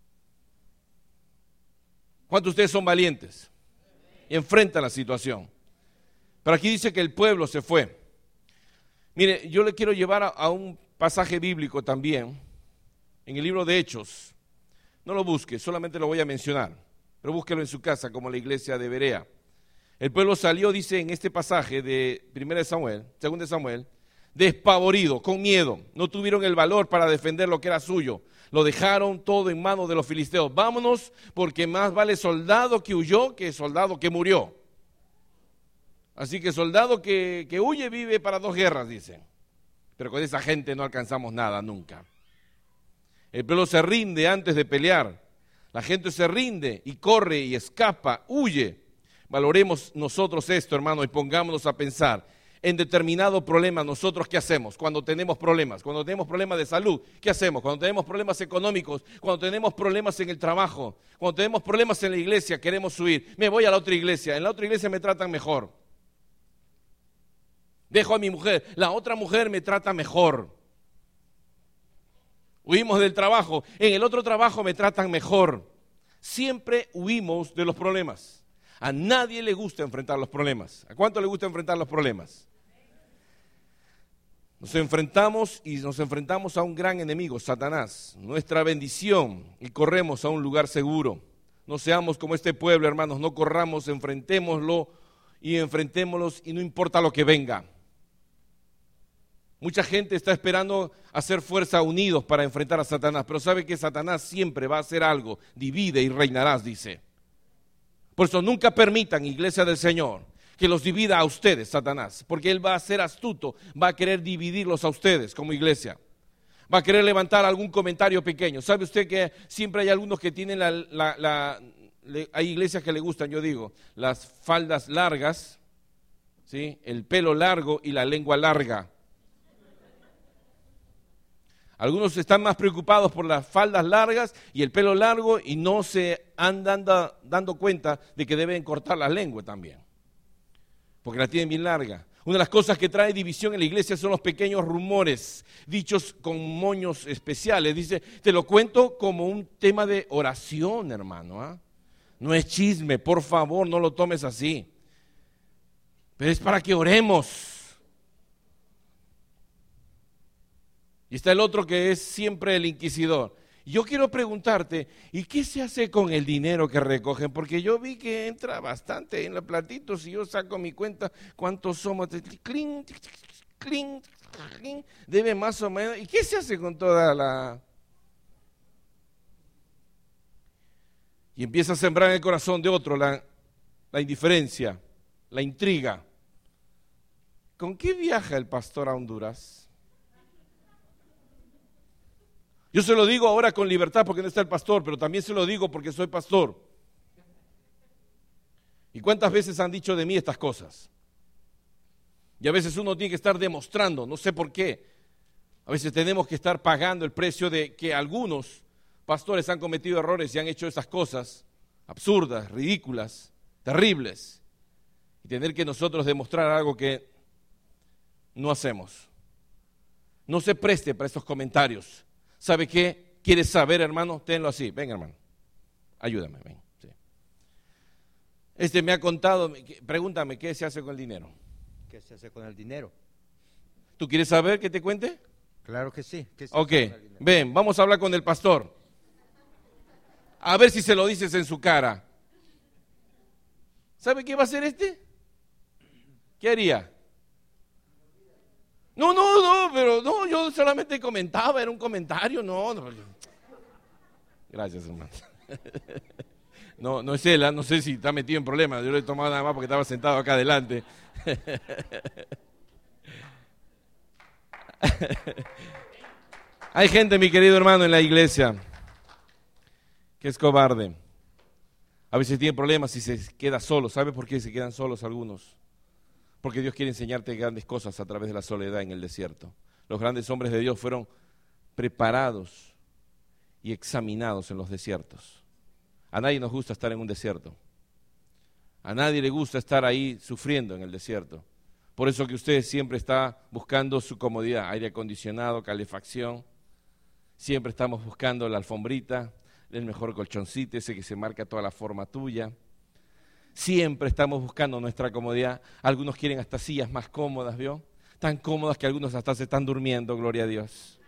Speaker 1: ¿Cuántos de ustedes son valientes? Y enfrentan la situación. Pero aquí dice que el pueblo se fue. Mire, yo le quiero llevar a, a un pasaje bíblico también, en el libro de Hechos. No lo busque, solamente lo voy a mencionar. Pero búsquelo en su casa, como la iglesia de Berea. El pueblo salió, dice en este pasaje de primera de Samuel, segunda de Samuel, despavorido, con miedo. No tuvieron el valor para defender lo que era suyo. Lo dejaron todo en manos de los filisteos. Vámonos, porque más vale soldado que huyó que soldado que murió. Así que soldado que, que huye vive para dos guerras, dicen. Pero con esa gente no alcanzamos nada nunca. El pueblo se rinde antes de pelear. La gente se rinde y corre y escapa, huye. Valoremos nosotros esto, hermano, y pongámonos a pensar en determinado problema. ¿Nosotros qué hacemos cuando tenemos problemas? Cuando tenemos problemas de salud, ¿qué hacemos? Cuando tenemos problemas económicos, cuando tenemos problemas en el trabajo, cuando tenemos problemas en la iglesia, queremos huir. Me voy a la otra iglesia, en la otra iglesia me tratan mejor. Dejo a mi mujer, la otra mujer me trata mejor. Huimos del trabajo, en el otro trabajo me tratan mejor. Siempre huimos de los problemas. A nadie le gusta enfrentar los problemas. ¿A cuánto le gusta enfrentar los problemas? Nos enfrentamos y nos enfrentamos a un gran enemigo, Satanás, nuestra bendición, y corremos a un lugar seguro. No seamos como este pueblo, hermanos, no corramos, enfrentémoslo y enfrentémoslos y no importa lo que venga. Mucha gente está esperando hacer fuerza unidos para enfrentar a Satanás, pero sabe que Satanás siempre va a hacer algo, divide y reinarás, dice. Por eso nunca permitan, iglesia del Señor, que los divida a ustedes, Satanás, porque él va a ser astuto, va a querer dividirlos a ustedes como iglesia. Va a querer levantar algún comentario pequeño. ¿Sabe usted que siempre hay algunos que tienen la, la, la le, hay iglesias que le gustan, yo digo, las faldas largas, ¿sí? El pelo largo y la lengua larga? Algunos están más preocupados por las faldas largas y el pelo largo y no se andan da, dando cuenta de que deben cortar la lengua también, porque la tienen bien larga. Una de las cosas que trae división en la iglesia son los pequeños rumores, dichos con moños especiales. Dice, te lo cuento como un tema de oración, hermano. ¿eh? No es chisme, por favor, no lo tomes así. Pero es para que oremos. Y está el otro que es siempre el inquisidor. Yo quiero preguntarte, ¿y qué se hace con el dinero que recogen? Porque yo vi que entra bastante en los platitos y yo saco mi cuenta, ¿cuántos somos? Cling, cling, cling, debe más o menos. ¿Y qué se hace con toda la...? Y empieza a sembrar en el corazón de otro la, la indiferencia, la intriga. ¿Con qué viaja el pastor a Honduras? Yo se lo digo ahora con libertad porque no está el pastor, pero también se lo digo porque soy pastor. ¿Y cuántas veces han dicho de mí estas cosas? Y a veces uno tiene que estar demostrando, no sé por qué. A veces tenemos que estar pagando el precio de que algunos pastores han cometido errores y han hecho esas cosas absurdas, ridículas, terribles. Y tener que nosotros demostrar algo que no hacemos. No se preste para estos comentarios. ¿Sabe qué? ¿Quieres saber, hermano? Tenlo así. Ven, hermano. Ayúdame, ven. Sí. Este me ha contado, pregúntame, ¿qué se hace con el dinero?
Speaker 2: ¿Qué se hace con el dinero?
Speaker 1: ¿Tú quieres saber que te cuente?
Speaker 2: Claro que sí. ¿Qué se
Speaker 1: Ok,
Speaker 2: hace con el dinero?
Speaker 1: ven, vamos a hablar con el pastor. A ver si se lo dices en su cara. ¿Sabe qué va a hacer este? ¿Qué haría? No, no, no, pero no, yo solamente comentaba, era un comentario, no. no. Gracias, hermano. No, no es él, ¿eh? No sé si está metido en problemas, yo lo he tomado nada más porque estaba sentado acá adelante. Hay gente, mi querido hermano, en la iglesia que es cobarde. A veces tiene problemas y se queda solo. ¿Sabe por qué se quedan solos algunos? Porque Dios quiere enseñarte grandes cosas a través de la soledad en el desierto. Los grandes hombres de Dios fueron preparados y examinados en los desiertos. A nadie nos gusta estar en un desierto. A nadie le gusta estar ahí sufriendo en el desierto. Por eso que usted siempre está buscando su comodidad, aire acondicionado, calefacción. Siempre estamos buscando la alfombrita, el mejor colchoncito, ese que se marca toda la forma tuya. Siempre estamos buscando nuestra comodidad. Algunos quieren hasta sillas más cómodas, ¿vio? Tan cómodas que algunos hasta se están durmiendo, gloria a Dios.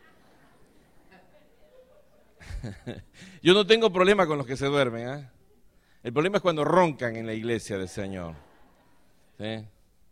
Speaker 1: Yo no tengo problema con los que se duermen, ¿eh? El problema es cuando roncan en la iglesia del Señor. ¿Sí?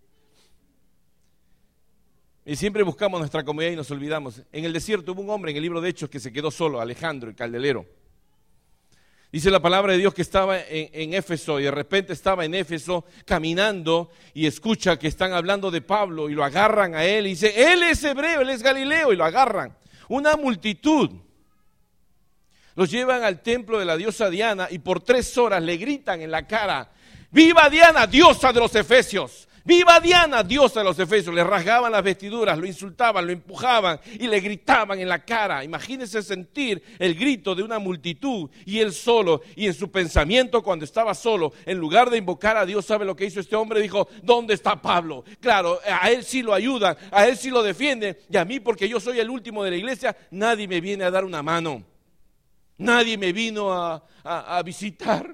Speaker 1: Y siempre buscamos nuestra comodidad y nos olvidamos. En el desierto hubo un hombre en el libro de Hechos que se quedó solo, Alejandro, el candelero. Dice la palabra de Dios que estaba en, en Éfeso y de repente estaba en Éfeso caminando y escucha que están hablando de Pablo y lo agarran a él y dice, él es hebreo, él es galileo, y lo agarran. Una multitud los llevan al templo de la diosa Diana y por tres horas le gritan en la cara, ¡viva Diana, diosa de los efesios! ¡Viva Diana, diosa de los efesios! Le rasgaban las vestiduras, lo insultaban, lo empujaban y le gritaban en la cara. Imagínense sentir el grito de una multitud y él solo. Y en su pensamiento cuando estaba solo, en lugar de invocar a Dios, ¿sabe lo que hizo este hombre? Dijo, ¿dónde está Pablo? Claro, a él sí lo ayudan, a él sí lo defienden. Y a mí, porque yo soy el último de la iglesia, nadie me viene a dar una mano. Nadie me vino a, a, a visitar.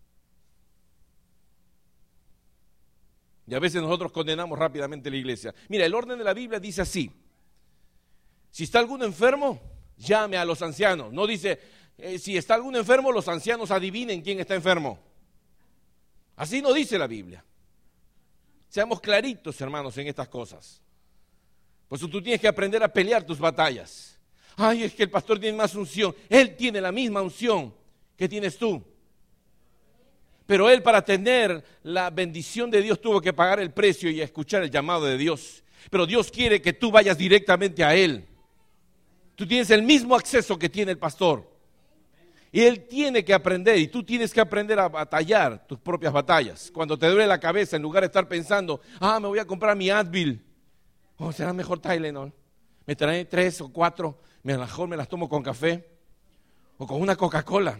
Speaker 1: Y a veces nosotros condenamos rápidamente la iglesia. Mira, el orden de la Biblia dice así. Si está alguno enfermo, llame a los ancianos. No dice, eh, si está alguno enfermo, los ancianos adivinen quién está enfermo. Así no dice la Biblia. Seamos claritos, hermanos, en estas cosas. Por eso tú tienes que aprender a pelear tus batallas. Ay, es que el pastor tiene más unción. Él tiene la misma unción que tienes tú. Pero él, para tener la bendición de Dios, tuvo que pagar el precio y escuchar el llamado de Dios. Pero Dios quiere que tú vayas directamente a él. Tú tienes el mismo acceso que tiene el pastor. Y él tiene que aprender, y tú tienes que aprender a batallar tus propias batallas. Cuando te duele la cabeza, en lugar de estar pensando, ah, me voy a comprar mi Advil. Oh, será mejor Tylenol. Me trae tres o cuatro, mejor me las tomo con café o con una Coca-Cola.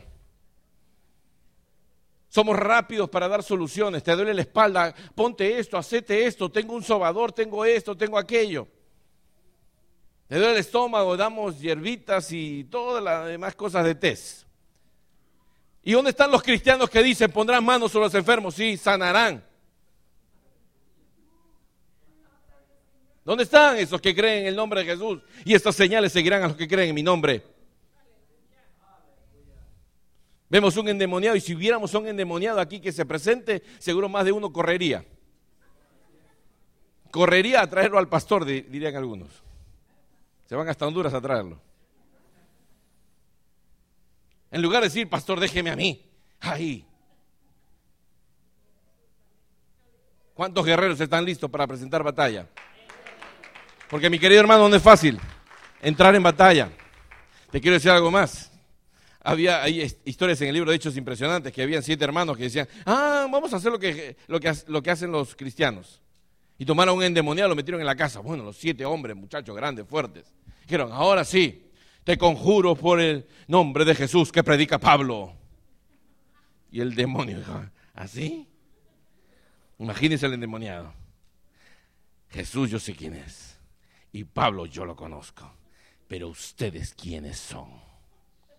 Speaker 1: Somos rápidos para dar soluciones. Te duele la espalda, ponte esto, hacete esto, tengo un sobador, tengo esto, tengo aquello. Te duele el estómago, damos hierbitas y todas las demás cosas de test. ¿Y dónde están los cristianos que dicen, pondrán manos sobre los enfermos? Sí, sanarán. ¿Dónde están esos que creen en el nombre de Jesús? Y estas señales seguirán a los que creen en mi nombre. Vemos un endemoniado y si hubiéramos un endemoniado aquí que se presente, seguro más de uno correría. Correría a traerlo al pastor, dirían algunos. Se van hasta Honduras a traerlo. En lugar de decir, pastor, déjeme a mí. Ahí. ¿Cuántos guerreros están listos para presentar batalla? Porque mi querido hermano, no es fácil entrar en batalla. Te quiero decir algo más. Había hay historias en el libro de Hechos impresionantes que habían siete hermanos que decían, ah, vamos a hacer lo que, lo que, lo que hacen los cristianos. Y tomaron un endemoniado y lo metieron en la casa. Bueno, los siete hombres, muchachos grandes, fuertes. Dijeron, ahora sí, te conjuro por el nombre de Jesús que predica Pablo. Y el demonio dijo, ¿así? Imagínense el endemoniado. Jesús, yo sé quién es. Y Pablo, yo lo conozco. Pero ustedes, ¿quiénes son?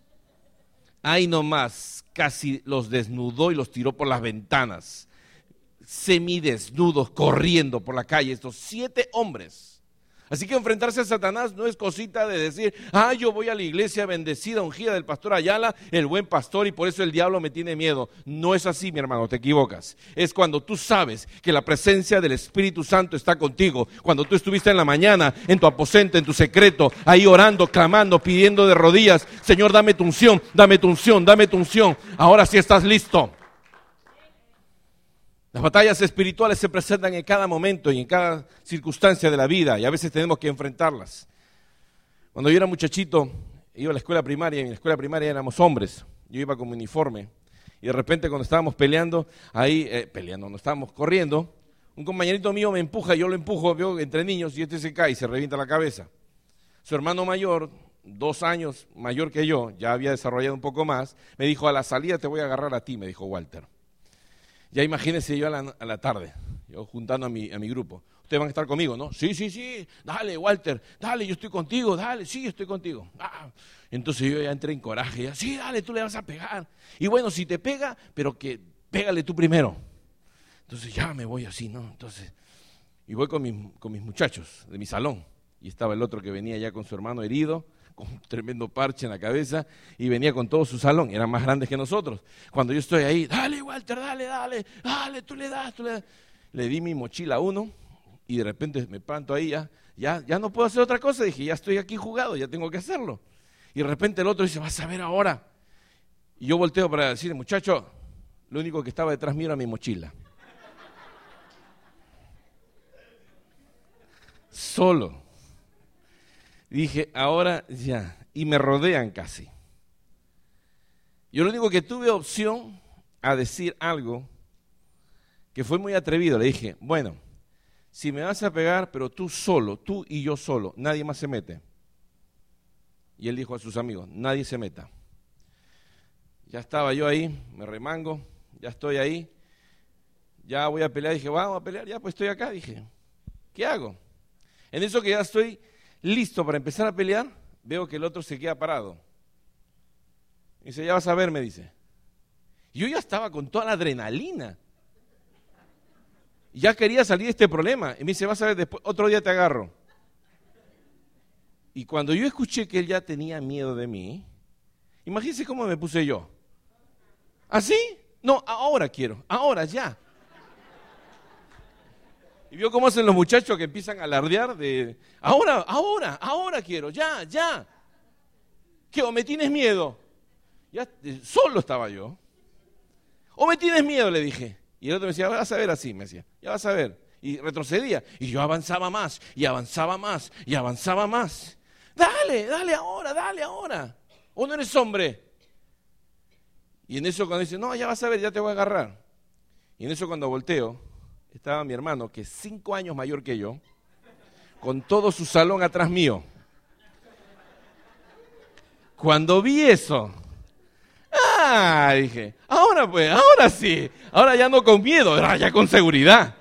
Speaker 1: ahí nomás, casi los desnudó y los tiró por las ventanas, semidesnudos, corriendo por la calle, estos siete hombres. Así que enfrentarse a Satanás no es cosita de decir, ah, yo voy a la iglesia bendecida, ungida del pastor Ayala, el buen pastor, y por eso el diablo me tiene miedo. No es así, mi hermano, te equivocas. Es cuando tú sabes que la presencia del Espíritu Santo está contigo. Cuando tú estuviste en la mañana, en tu aposento, en tu secreto, ahí orando, clamando, pidiendo de rodillas, Señor, dame tu unción, dame tu unción, dame tu unción. Ahora sí estás listo. Las batallas espirituales se presentan en cada momento y en cada circunstancia de la vida y a veces tenemos que enfrentarlas. Cuando yo era muchachito, iba a la escuela primaria y en la escuela primaria éramos hombres. Yo iba con mi uniforme y de repente cuando estábamos peleando, ahí, eh, peleando, no estábamos corriendo, un compañerito mío me empuja, yo lo empujo, veo entre niños y este se cae y se revienta la cabeza. Su hermano mayor, dos años mayor que yo, ya había desarrollado un poco más, me dijo, a la salida te voy a agarrar a ti, me dijo Walter. Ya imagínense yo a la, a la tarde, yo juntando a mi, a mi grupo. Ustedes van a estar conmigo, ¿no? Sí, sí, sí, dale, Walter, dale, yo estoy contigo, dale, sí, yo estoy contigo. Ah, entonces yo ya entré en coraje, ya, sí, dale, tú le vas a pegar. Y bueno, si te pega, pero que pégale tú primero. Entonces ya me voy así, ¿no? Entonces, y voy con mis, con mis muchachos de mi salón. Y estaba el otro que venía ya con su hermano herido, con un tremendo parche en la cabeza, y venía con todo su salón, eran más grandes que nosotros. Cuando yo estoy ahí, dale Walter, dale, dale, dale, tú le das, tú le das. Le di mi mochila a uno, y de repente me planto ahí, ya, ya, ya no puedo hacer otra cosa, dije, ya estoy aquí jugado, ya tengo que hacerlo. Y de repente el otro dice, vas a ver ahora. Y yo volteo para decirle, muchacho, lo único que estaba detrás mío era mi mochila. Solo. Dije, ahora ya, y me rodean casi. Yo lo único que tuve opción a decir algo que fue muy atrevido. Le dije, bueno, si me vas a pegar, pero tú solo, tú y yo solo, nadie más se mete. Y él dijo a sus amigos, nadie se meta. Ya estaba yo ahí, me remango, ya estoy ahí, ya voy a pelear. Dije, vamos a pelear, ya pues estoy acá. Dije, ¿qué hago? En eso que ya estoy listo para empezar a pelear, veo que el otro se queda parado. Y dice, ya vas a ver, me dice. Y yo ya estaba con toda la adrenalina. Ya quería salir de este problema. Y me dice, vas a ver, después, otro día te agarro. Y cuando yo escuché que él ya tenía miedo de mí, imagínense cómo me puse yo. ¿Así? No, ahora quiero, ahora ya. Y vio cómo hacen los muchachos que empiezan a alardear de, ahora, ahora, ahora quiero, ya, ya. ¿Qué? ¿O me tienes miedo? Ya, solo estaba yo. ¿O me tienes miedo? Le dije. Y el otro me decía, vas a ver así, me decía, ya vas a ver. Y retrocedía. Y yo avanzaba más, y avanzaba más, y avanzaba más. Dale, dale ahora, dale ahora. ¿O no eres hombre? Y en eso cuando dice, no, ya vas a ver, ya te voy a agarrar. Y en eso cuando volteo, estaba mi hermano, que es cinco años mayor que yo, con todo su salón atrás mío. Cuando vi eso, ah, dije, ahora pues, ahora sí, ahora ya no con miedo, ahora ya con seguridad.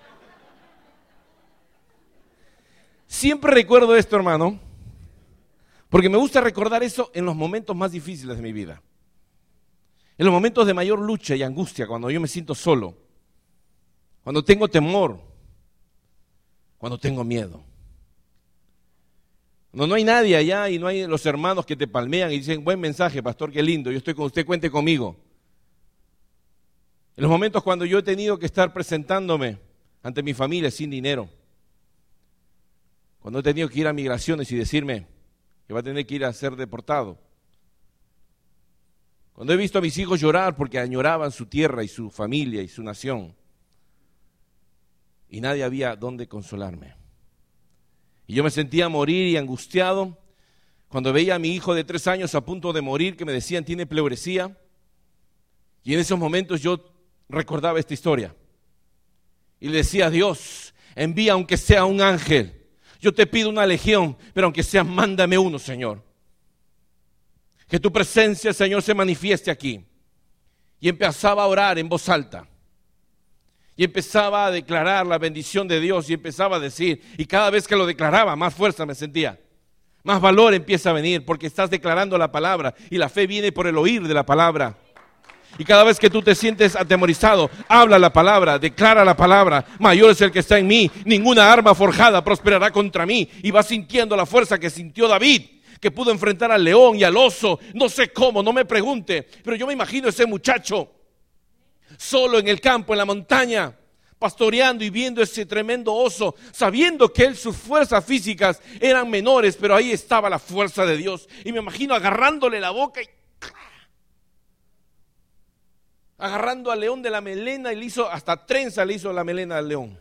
Speaker 1: Siempre recuerdo esto, hermano, porque me gusta recordar eso en los momentos más difíciles de mi vida. En los momentos de mayor lucha y angustia, cuando yo me siento solo, cuando tengo temor, cuando tengo miedo. Cuando no hay nadie allá y no hay los hermanos que te palmean y dicen, buen mensaje, pastor, qué lindo, yo estoy con usted, cuente conmigo. En los momentos cuando yo he tenido que estar presentándome ante mi familia sin dinero, cuando he tenido que ir a migraciones y decirme que va a tener que ir a ser deportado, cuando he visto a mis hijos llorar porque añoraban su tierra y su familia y su nación, y nadie había dónde consolarme. Y yo me sentía morir y angustiado cuando veía a mi hijo de tres años a punto de morir, que me decían tiene pleuresía. Y en esos momentos yo recordaba esta historia. Y le decía a Dios, envía aunque sea un ángel. Yo te pido una legión, pero aunque sea, mándame uno, Señor. Que tu presencia, Señor, se manifieste aquí. Y empezaba a orar en voz alta. Y empezaba a declarar la bendición de Dios y empezaba a decir, y cada vez que lo declaraba, más fuerza me sentía. Más valor empieza a venir porque estás declarando la palabra y la fe viene por el oír de la palabra. Y cada vez que tú te sientes atemorizado, habla la palabra, declara la palabra. Mayor es el que está en mí, ninguna arma forjada prosperará contra mí. Y vas sintiendo la fuerza que sintió David, que pudo enfrentar al león y al oso. No sé cómo, no me pregunte, pero yo me imagino ese muchacho solo en el campo, en la montaña, pastoreando y viendo ese tremendo oso, sabiendo que él, sus fuerzas físicas eran menores, pero ahí estaba la fuerza de Dios. Y me imagino agarrándole la boca y agarrando al león de la melena y le hizo, hasta trenza le hizo la melena al león.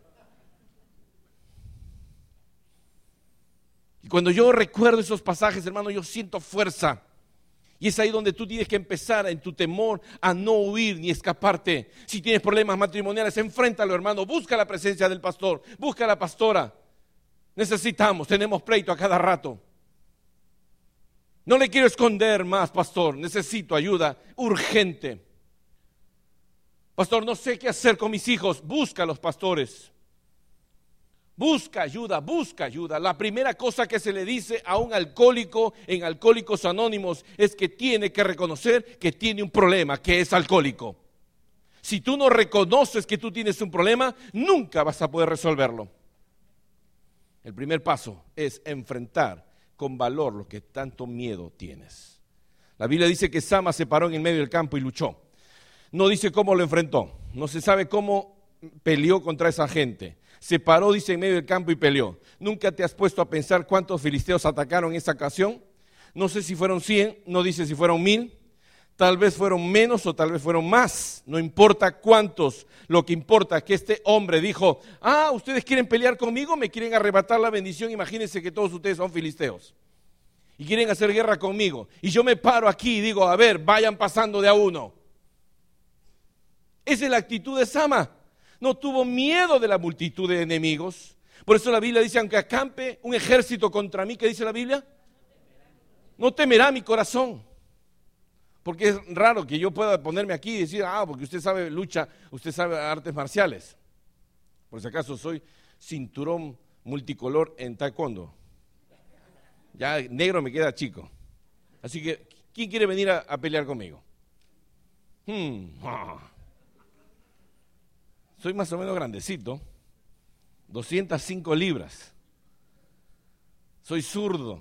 Speaker 1: Y cuando yo recuerdo esos pasajes, hermano, yo siento fuerza. Y es ahí donde tú tienes que empezar en tu temor a no huir ni escaparte. Si tienes problemas matrimoniales, enfréntalo, hermano. Busca la presencia del pastor, busca a la pastora. Necesitamos, tenemos pleito a cada rato. No le quiero esconder más, pastor. Necesito ayuda urgente. Pastor, no sé qué hacer con mis hijos. Busca a los pastores. Busca ayuda, busca ayuda. La primera cosa que se le dice a un alcohólico en Alcohólicos Anónimos es que tiene que reconocer que tiene un problema, que es alcohólico. Si tú no reconoces que tú tienes un problema, nunca vas a poder resolverlo. El primer paso es enfrentar con valor lo que tanto miedo tienes. La Biblia dice que Sama se paró en el medio del campo y luchó. No dice cómo lo enfrentó, no se sabe cómo peleó contra esa gente. Se paró, dice, en medio del campo y peleó. ¿Nunca te has puesto a pensar cuántos filisteos atacaron en esa ocasión? No sé si fueron cien, no dice si fueron mil, tal vez fueron menos o tal vez fueron más. No importa cuántos, lo que importa es que este hombre dijo, ah, ustedes quieren pelear conmigo, me quieren arrebatar la bendición, imagínense que todos ustedes son filisteos. Y quieren hacer guerra conmigo. Y yo me paro aquí y digo, a ver, vayan pasando de a uno. Esa es la actitud de Sama. No tuvo miedo de la multitud de enemigos. Por eso la Biblia dice, aunque acampe un ejército contra mí, ¿qué dice la Biblia? No temerá mi corazón. Porque es raro que yo pueda ponerme aquí y decir, ah, porque usted sabe lucha, usted sabe artes marciales. Por si acaso soy cinturón multicolor en taekwondo. Ya negro me queda chico. Así que, ¿quién quiere venir a, a pelear conmigo? Hmm, ah. Soy más o menos grandecito, doscientas cinco libras. Soy zurdo.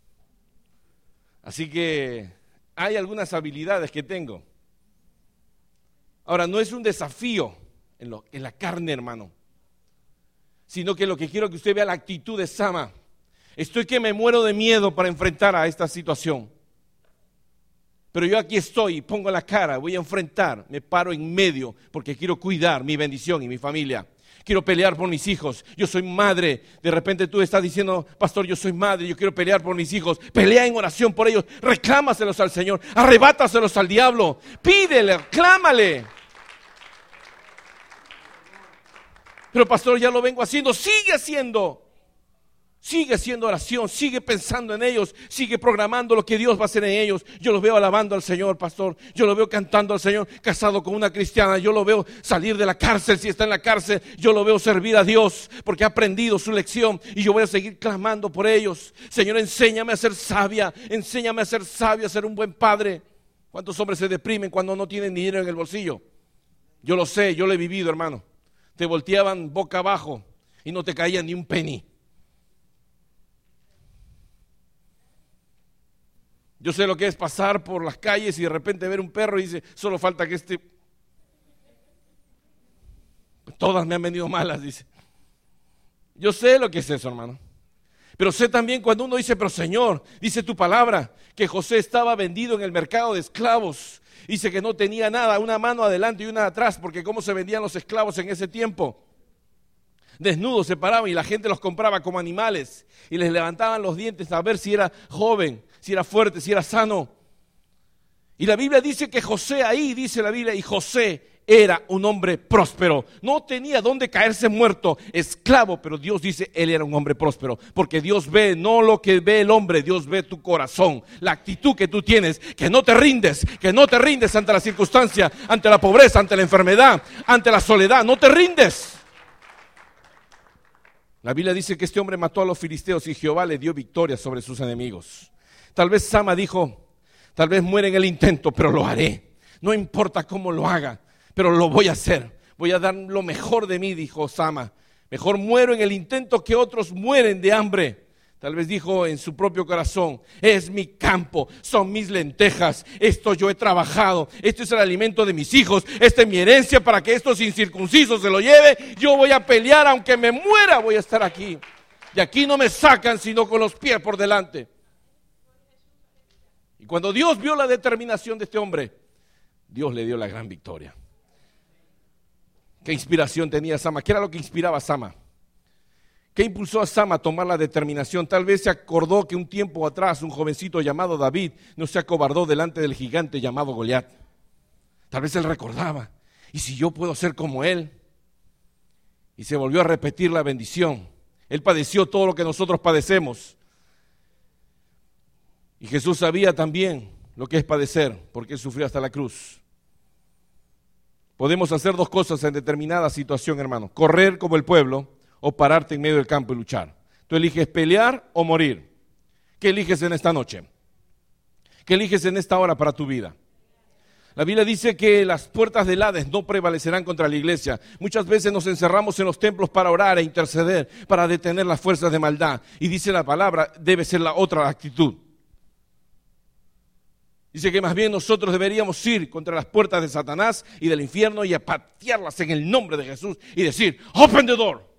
Speaker 1: Así que hay algunas habilidades que tengo. Ahora, no es un desafío en, lo, en la carne, hermano, sino que lo que quiero que usted vea la actitud de Sama. Estoy que me muero de miedo para enfrentar a esta situación. Pero yo aquí estoy, pongo la cara, voy a enfrentar, me paro en medio porque quiero cuidar mi bendición y mi familia. Quiero pelear por mis hijos, yo soy madre. De repente tú estás diciendo, pastor, yo soy madre, yo quiero pelear por mis hijos. Pelea en oración por ellos, reclámaselos al Señor, arrebátaselos al diablo, pídele, clámale. Pero pastor, ya lo vengo haciendo, sigue haciendo. Sigue haciendo oración, sigue pensando en ellos, sigue programando lo que Dios va a hacer en ellos. Yo los veo alabando al Señor, pastor. Yo lo veo cantando al Señor, casado con una cristiana. Yo lo veo salir de la cárcel, si está en la cárcel. Yo lo veo servir a Dios porque ha aprendido su lección y yo voy a seguir clamando por ellos. Señor, enséñame a ser sabia, enséñame a ser sabio, a ser un buen padre. ¿Cuántos hombres se deprimen cuando no tienen dinero en el bolsillo? Yo lo sé, yo lo he vivido, hermano. Te volteaban boca abajo y no te caía ni un penny. Yo sé lo que es pasar por las calles y de repente ver un perro y dice, solo falta que este... Todas me han venido malas, dice. Yo sé lo que es eso, hermano. Pero sé también cuando uno dice, pero Señor, dice tu palabra, que José estaba vendido en el mercado de esclavos. Dice que no tenía nada, una mano adelante y una atrás, porque cómo se vendían los esclavos en ese tiempo. Desnudos se paraban y la gente los compraba como animales y les levantaban los dientes a ver si era joven, si era fuerte, si era sano. Y la Biblia dice que José, ahí dice la Biblia, y José era un hombre próspero. No tenía dónde caerse muerto, esclavo, pero Dios dice, él era un hombre próspero. Porque Dios ve no lo que ve el hombre, Dios ve tu corazón, la actitud que tú tienes, que no te rindes, que no te rindes ante la circunstancia, ante la pobreza, ante la enfermedad, ante la soledad, no te rindes. La Biblia dice que este hombre mató a los filisteos y Jehová le dio victoria sobre sus enemigos. Tal vez Sama dijo, tal vez muera en el intento, pero lo haré. No importa cómo lo haga, pero lo voy a hacer. Voy a dar lo mejor de mí, dijo Sama. Mejor muero en el intento que otros mueren de hambre. Tal vez dijo en su propio corazón, es mi campo, son mis lentejas, esto yo he trabajado, esto es el alimento de mis hijos, esta es mi herencia para que estos incircuncisos se lo lleve. Yo voy a pelear, aunque me muera, voy a estar aquí. Y aquí no me sacan sino con los pies por delante. Y cuando Dios vio la determinación de este hombre, Dios le dio la gran victoria. ¿Qué inspiración tenía Sama? ¿Qué era lo que inspiraba a Sama? ¿Qué impulsó a Sama a tomar la determinación? Tal vez se acordó que un tiempo atrás un jovencito llamado David no se acobardó delante del gigante llamado Goliat. Tal vez él recordaba, ¿y si yo puedo ser como él? Y se volvió a repetir la bendición. Él padeció todo lo que nosotros padecemos. Y Jesús sabía también lo que es padecer, porque él sufrió hasta la cruz. Podemos hacer dos cosas en determinada situación, hermano. Correr como el pueblo o pararte en medio del campo y luchar. Tú eliges pelear o morir. ¿Qué eliges en esta noche? ¿Qué eliges en esta hora para tu vida? La Biblia dice que las puertas del Hades no prevalecerán contra la iglesia. Muchas veces nos encerramos en los templos para orar e interceder, para detener las fuerzas de maldad. Y dice la palabra, debe ser la otra actitud. Dice que más bien nosotros deberíamos ir contra las puertas de Satanás y del infierno y a patearlas en el nombre de Jesús y decir, open the door.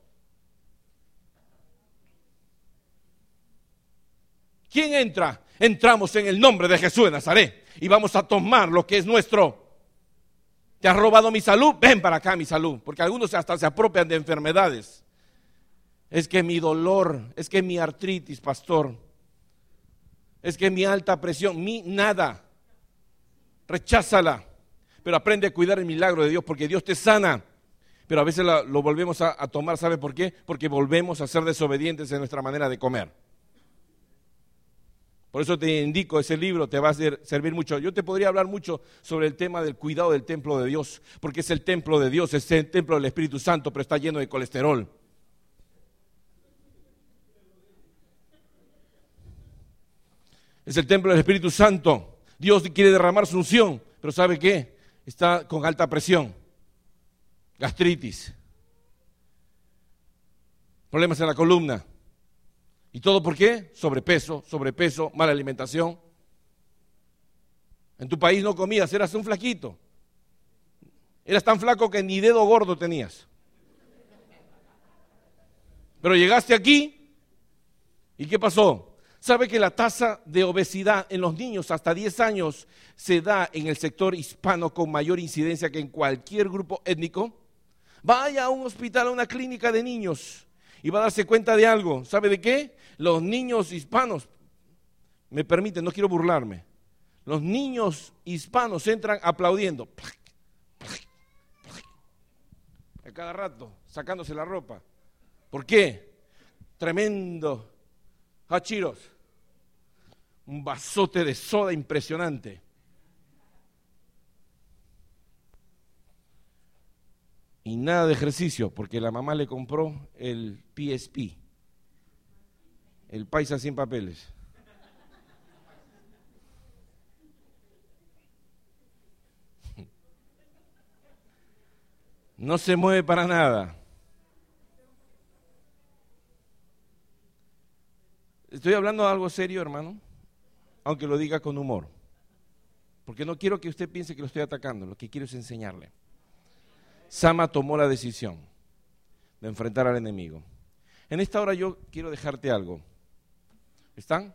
Speaker 1: ¿Quién entra? Entramos en el nombre de Jesús de Nazaret y vamos a tomar lo que es nuestro. ¿Te has robado mi salud? Ven para acá mi salud, porque algunos hasta se apropian de enfermedades. Es que mi dolor, es que mi artritis, pastor, es que mi alta presión, mi nada, recházala, pero aprende a cuidar el milagro de Dios, porque Dios te sana. Pero a veces lo, lo volvemos a, a tomar, ¿sabe por qué? Porque volvemos a ser desobedientes en nuestra manera de comer. Por eso te indico, ese libro te va a ser, servir mucho. Yo te podría hablar mucho sobre el tema del cuidado del templo de Dios, porque es el templo de Dios, es el templo del Espíritu Santo, pero está lleno de colesterol. Es el templo del Espíritu Santo. Dios quiere derramar su unción, pero ¿sabe qué? Está con alta presión, gastritis, problemas en la columna. ¿Y todo por qué? Sobrepeso, sobrepeso, mala alimentación. En tu país no comías, eras un flaquito. Eras tan flaco que ni dedo gordo tenías. Pero llegaste aquí, ¿y qué pasó? ¿Sabe que la tasa de obesidad en los niños hasta diez años se da en el sector hispano con mayor incidencia que en cualquier grupo étnico? Vaya a un hospital, a una clínica de niños y va a darse cuenta de algo. ¿Sabe de qué? Los niños hispanos, me permiten, no quiero burlarme, los niños hispanos entran aplaudiendo. A cada rato, sacándose la ropa. ¿Por qué? Tremendo hachiros. Un vasote de soda impresionante. Y nada de ejercicio, porque la mamá le compró el P S P, el paisa sin papeles. No se mueve para nada. Estoy hablando de algo serio, hermano, aunque lo diga con humor, porque no quiero que usted piense que lo estoy atacando, lo que quiero es enseñarle. Sama tomó la decisión de enfrentar al enemigo. En esta hora yo quiero dejarte algo. ¿Están?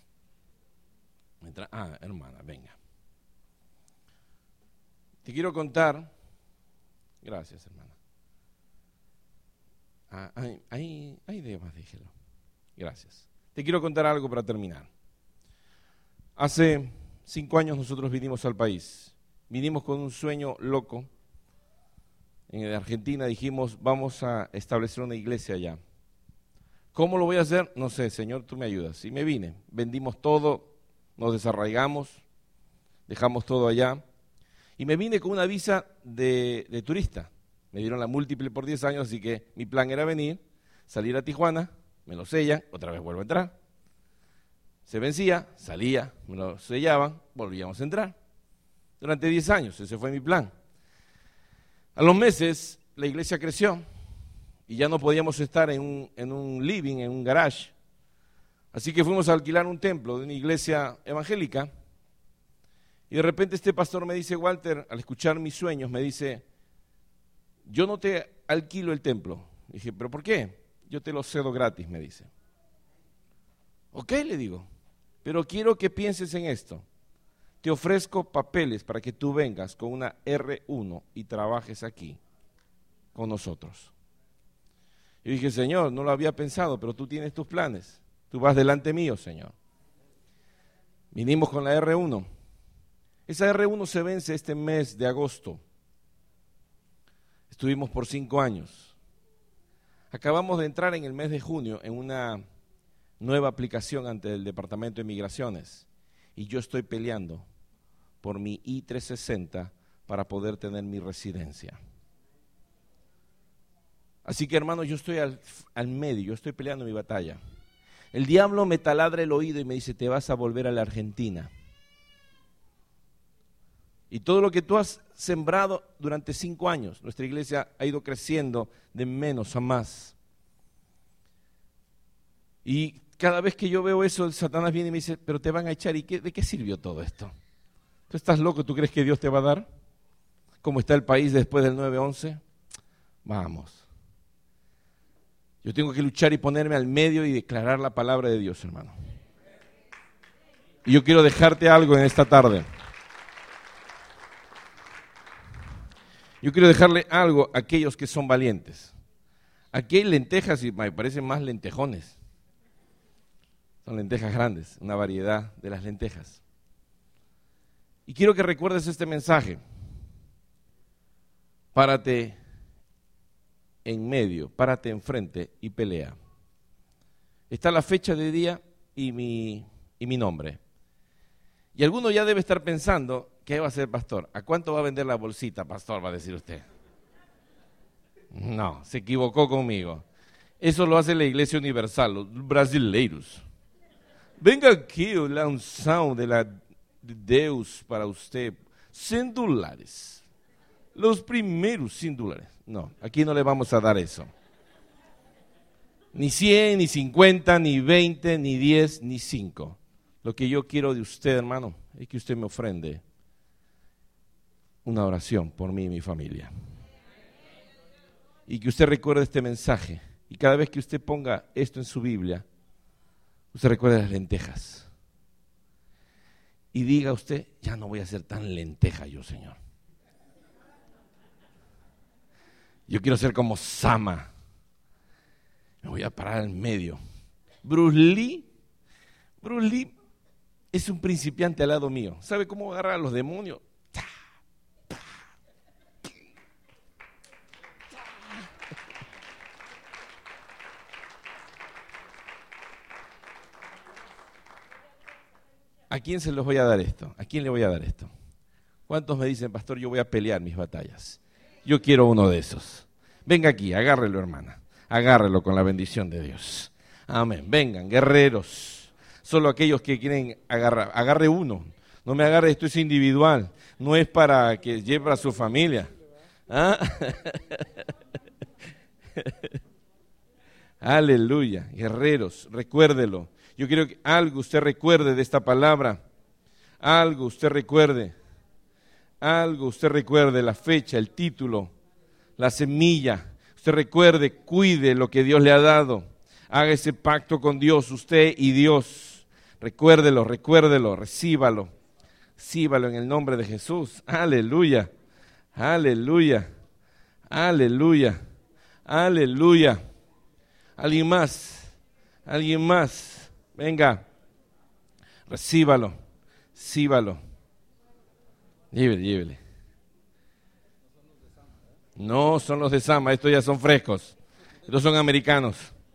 Speaker 1: Ah, hermana, venga. Te quiero contar. Gracias, hermana. Ah, ahí, ahí, ahí de más, déjelo. Gracias. Te quiero contar algo para terminar. Hace cinco años nosotros vinimos al país. Vinimos con un sueño loco. En Argentina dijimos, vamos a establecer una iglesia allá. ¿Cómo lo voy a hacer? No sé, Señor, tú me ayudas. Y me vine, vendimos todo, nos desarraigamos, dejamos todo allá. Y me vine con una visa de, de turista. Me dieron la múltiple por diez años, así que mi plan era venir, salir a Tijuana, me lo sellan, otra vez vuelvo a entrar. Se vencía, salía, me lo sellaban, volvíamos a entrar. Durante diez años, ese fue mi plan. A los meses, la iglesia creció y ya no podíamos estar en un, en un living, en un garage. Así que fuimos a alquilar un templo de una iglesia evangélica. Y de repente este pastor me dice, Walter, al escuchar mis sueños, me dice, yo no te alquilo el templo. Dije, ¿pero por qué? Yo te lo cedo gratis, me dice. Ok, le digo, pero quiero que pienses en esto. Te ofrezco papeles para que tú vengas con una erre uno y trabajes aquí con nosotros. Y dije, Señor, no lo había pensado, pero tú tienes tus planes. Tú vas delante mío, Señor. Vinimos con la erre uno. Esa erre uno se vence este mes de agosto. Estuvimos por cinco años. Acabamos de entrar en el mes de junio en una nueva aplicación ante el Departamento de Migraciones. Y yo estoy peleando por mi I trescientos sesenta para poder tener mi residencia. Así que, hermanos, yo estoy al, al medio, yo estoy peleando mi batalla. El diablo me taladra el oído y me dice, te vas a volver a la Argentina. Y todo lo que tú has sembrado durante cinco años, nuestra iglesia ha ido creciendo de menos a más. Y cada vez que yo veo eso, el Satanás viene y me dice, pero te van a echar, ¿y qué, de qué sirvió todo esto? ¿Tú estás loco? ¿Tú crees que Dios te va a dar? ¿Cómo está el país después del nueve once? Vamos. Yo tengo que luchar y ponerme al medio y declarar la palabra de Dios, hermano. Y yo quiero dejarte algo en esta tarde. Yo quiero dejarle algo a aquellos que son valientes. Aquí hay lentejas y me parecen más lentejones. Son lentejas grandes, una variedad de las lentejas. Y quiero que recuerdes este mensaje. Párate en medio, párate enfrente y pelea. Está la fecha de día y mi, y mi nombre. Y alguno ya debe estar pensando, ¿qué va a hacer, pastor? ¿A cuánto va a vender la bolsita, pastor? Va a decir usted. No, se equivocó conmigo. Eso lo hace la Iglesia Universal, los brasileiros. Venga aquí la unción de, la, de Deus para usted. cien dólares. Los primeros cien dólares. No, aquí no le vamos a dar eso. Ni cien, ni cincuenta, ni veinte, ni diez, ni cinco. Lo que yo quiero de usted, hermano, es que usted me ofrende una oración por mí y mi familia. Y que usted recuerde este mensaje. Y cada vez que usted ponga esto en su Biblia, usted recuerde las lentejas. Y diga usted, ya no voy a ser tan lenteja yo, Señor. Yo quiero ser como Sama. Me voy a parar en medio. Bruce Lee, Bruce Lee es un principiante al lado mío. ¿Sabe cómo agarrar a los demonios? ¿A quién se los voy a dar esto? ¿A quién le voy a dar esto? ¿Cuántos me dicen, pastor, yo voy a pelear mis batallas? Yo quiero uno de esos. Venga aquí, agárrelo, hermana. Agárrelo con la bendición de Dios. Amén. Vengan, guerreros. Solo aquellos que quieren agarrar. Agarre uno. No me agarre, esto es individual. No es para que lleve a su familia. ¿Ah? Aleluya. Guerreros, recuérdelo. Yo quiero que algo usted recuerde de esta palabra. Algo usted recuerde. Algo usted recuerde, la fecha, el título, la semilla. Usted recuerde, cuide lo que Dios le ha dado. Haga ese pacto con Dios, usted y Dios. Recuérdelo, recuérdelo, recíbalo. Recíbalo en el nombre de Jesús. Aleluya, aleluya, aleluya, aleluya. Alguien más, alguien más. Venga, recíbalo, recíbalo. Llévele, llévele. No son los de Sama, estos ya son frescos. Estos son americanos.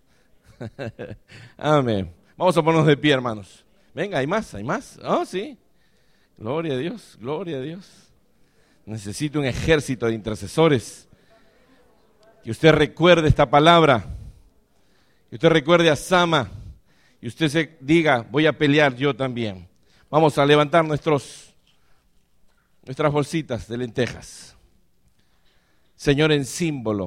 Speaker 1: Amén. Vamos a ponernos de pie, hermanos. Venga, hay más, hay más. Oh, sí. Gloria a Dios, gloria a Dios. Necesito un ejército de intercesores. Que usted recuerde esta palabra. Y usted recuerde a Sama y usted se diga, voy a pelear yo también. Vamos a levantar nuestros, nuestras bolsitas de lentejas. Señor, en símbolo,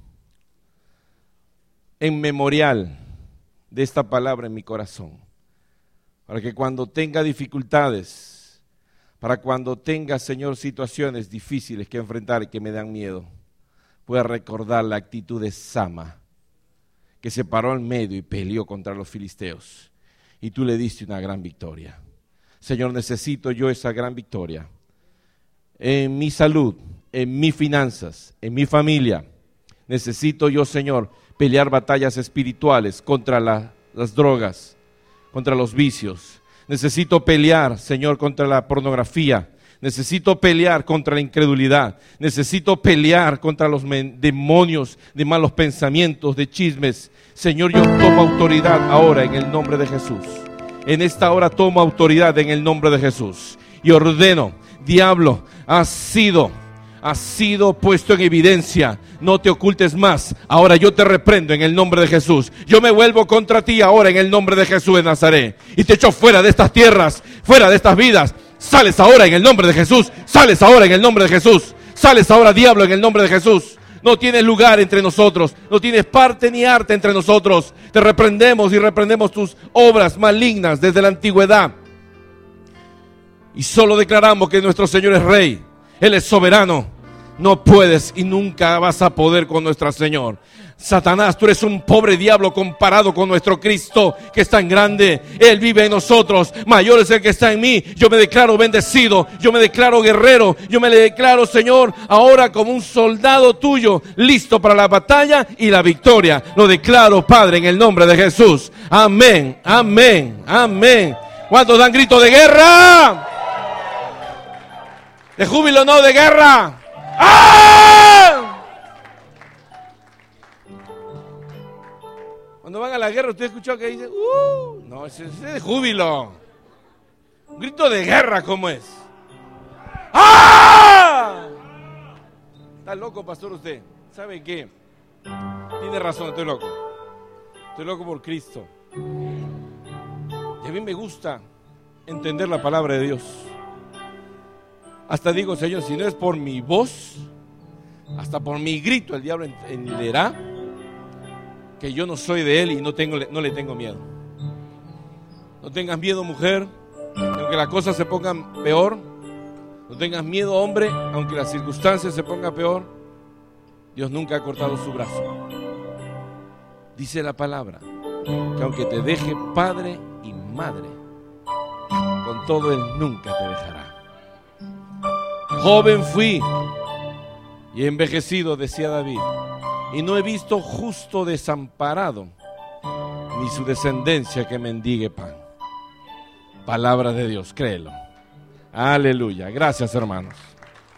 Speaker 1: en memorial de esta palabra en mi corazón, para que cuando tenga dificultades, para cuando tenga, Señor, situaciones difíciles que enfrentar y que me dan miedo, pueda recordar la actitud de Sama, que se paró al medio y peleó contra los filisteos, y tú le diste una gran victoria. Señor, necesito yo esa gran victoria en mi salud, en mis finanzas, en mi familia. Necesito yo, Señor, pelear batallas espirituales contra la, las drogas, contra los vicios. Necesito pelear, Señor, contra la pornografía. Necesito pelear contra la incredulidad. Necesito pelear contra los men- demonios de malos pensamientos, de chismes. Señor, yo tomo autoridad ahora en el nombre de Jesús. En esta hora tomo autoridad en el nombre de Jesús. Y ordeno, diablo, has sido, has sido puesto en evidencia. No te ocultes más. Ahora yo te reprendo en el nombre de Jesús. Yo me vuelvo contra ti ahora en el nombre de Jesús de Nazaret. Y te echo fuera de estas tierras, fuera de estas vidas. Sales ahora en el nombre de Jesús. Sales ahora en el nombre de Jesús. Sales ahora, diablo, en el nombre de Jesús. No tienes lugar entre nosotros. No tienes parte ni arte entre nosotros. Te reprendemos y reprendemos tus obras malignas desde la antigüedad. Y solo declaramos que nuestro Señor es Rey. Él es soberano. No puedes y nunca vas a poder con nuestro Señor. Satanás, tú eres un pobre diablo comparado con nuestro Cristo, que es tan grande. Él vive en nosotros. Mayor es el que está en mí. Yo me declaro bendecido. Yo me declaro guerrero. Yo me declaro, Señor, ahora como un soldado tuyo, listo para la batalla y la victoria. Lo declaro, Padre, en el nombre de Jesús. Amén, amén, amén. ¿Cuántos dan grito de guerra? De júbilo, no de guerra. ¡Ah! Cuando van a la guerra, usted escuchó que dice, ¡uh! No, ese es de júbilo. Un grito de guerra, ¿cómo es? ¡Ah! Está loco, pastor, usted. ¿Sabe qué? Tiene razón, estoy loco. Estoy loco por Cristo. Y a mí me gusta entender la palabra de Dios. Hasta digo, Señor, si no es por mi voz, hasta por mi grito, el diablo entenderá que yo no soy de él y no, tengo, no le tengo miedo. No tengas miedo, mujer, aunque las cosas se pongan peor. No tengas miedo, hombre, aunque las circunstancias se pongan peor. Dios nunca ha cortado su brazo. Dice la palabra que aunque te deje padre y madre, con todo él nunca te dejará. Joven fui y envejecido, decía David, y no he visto justo desamparado, ni su descendencia que mendigue pan. Palabra de Dios, créelo. Aleluya. Gracias, hermanos.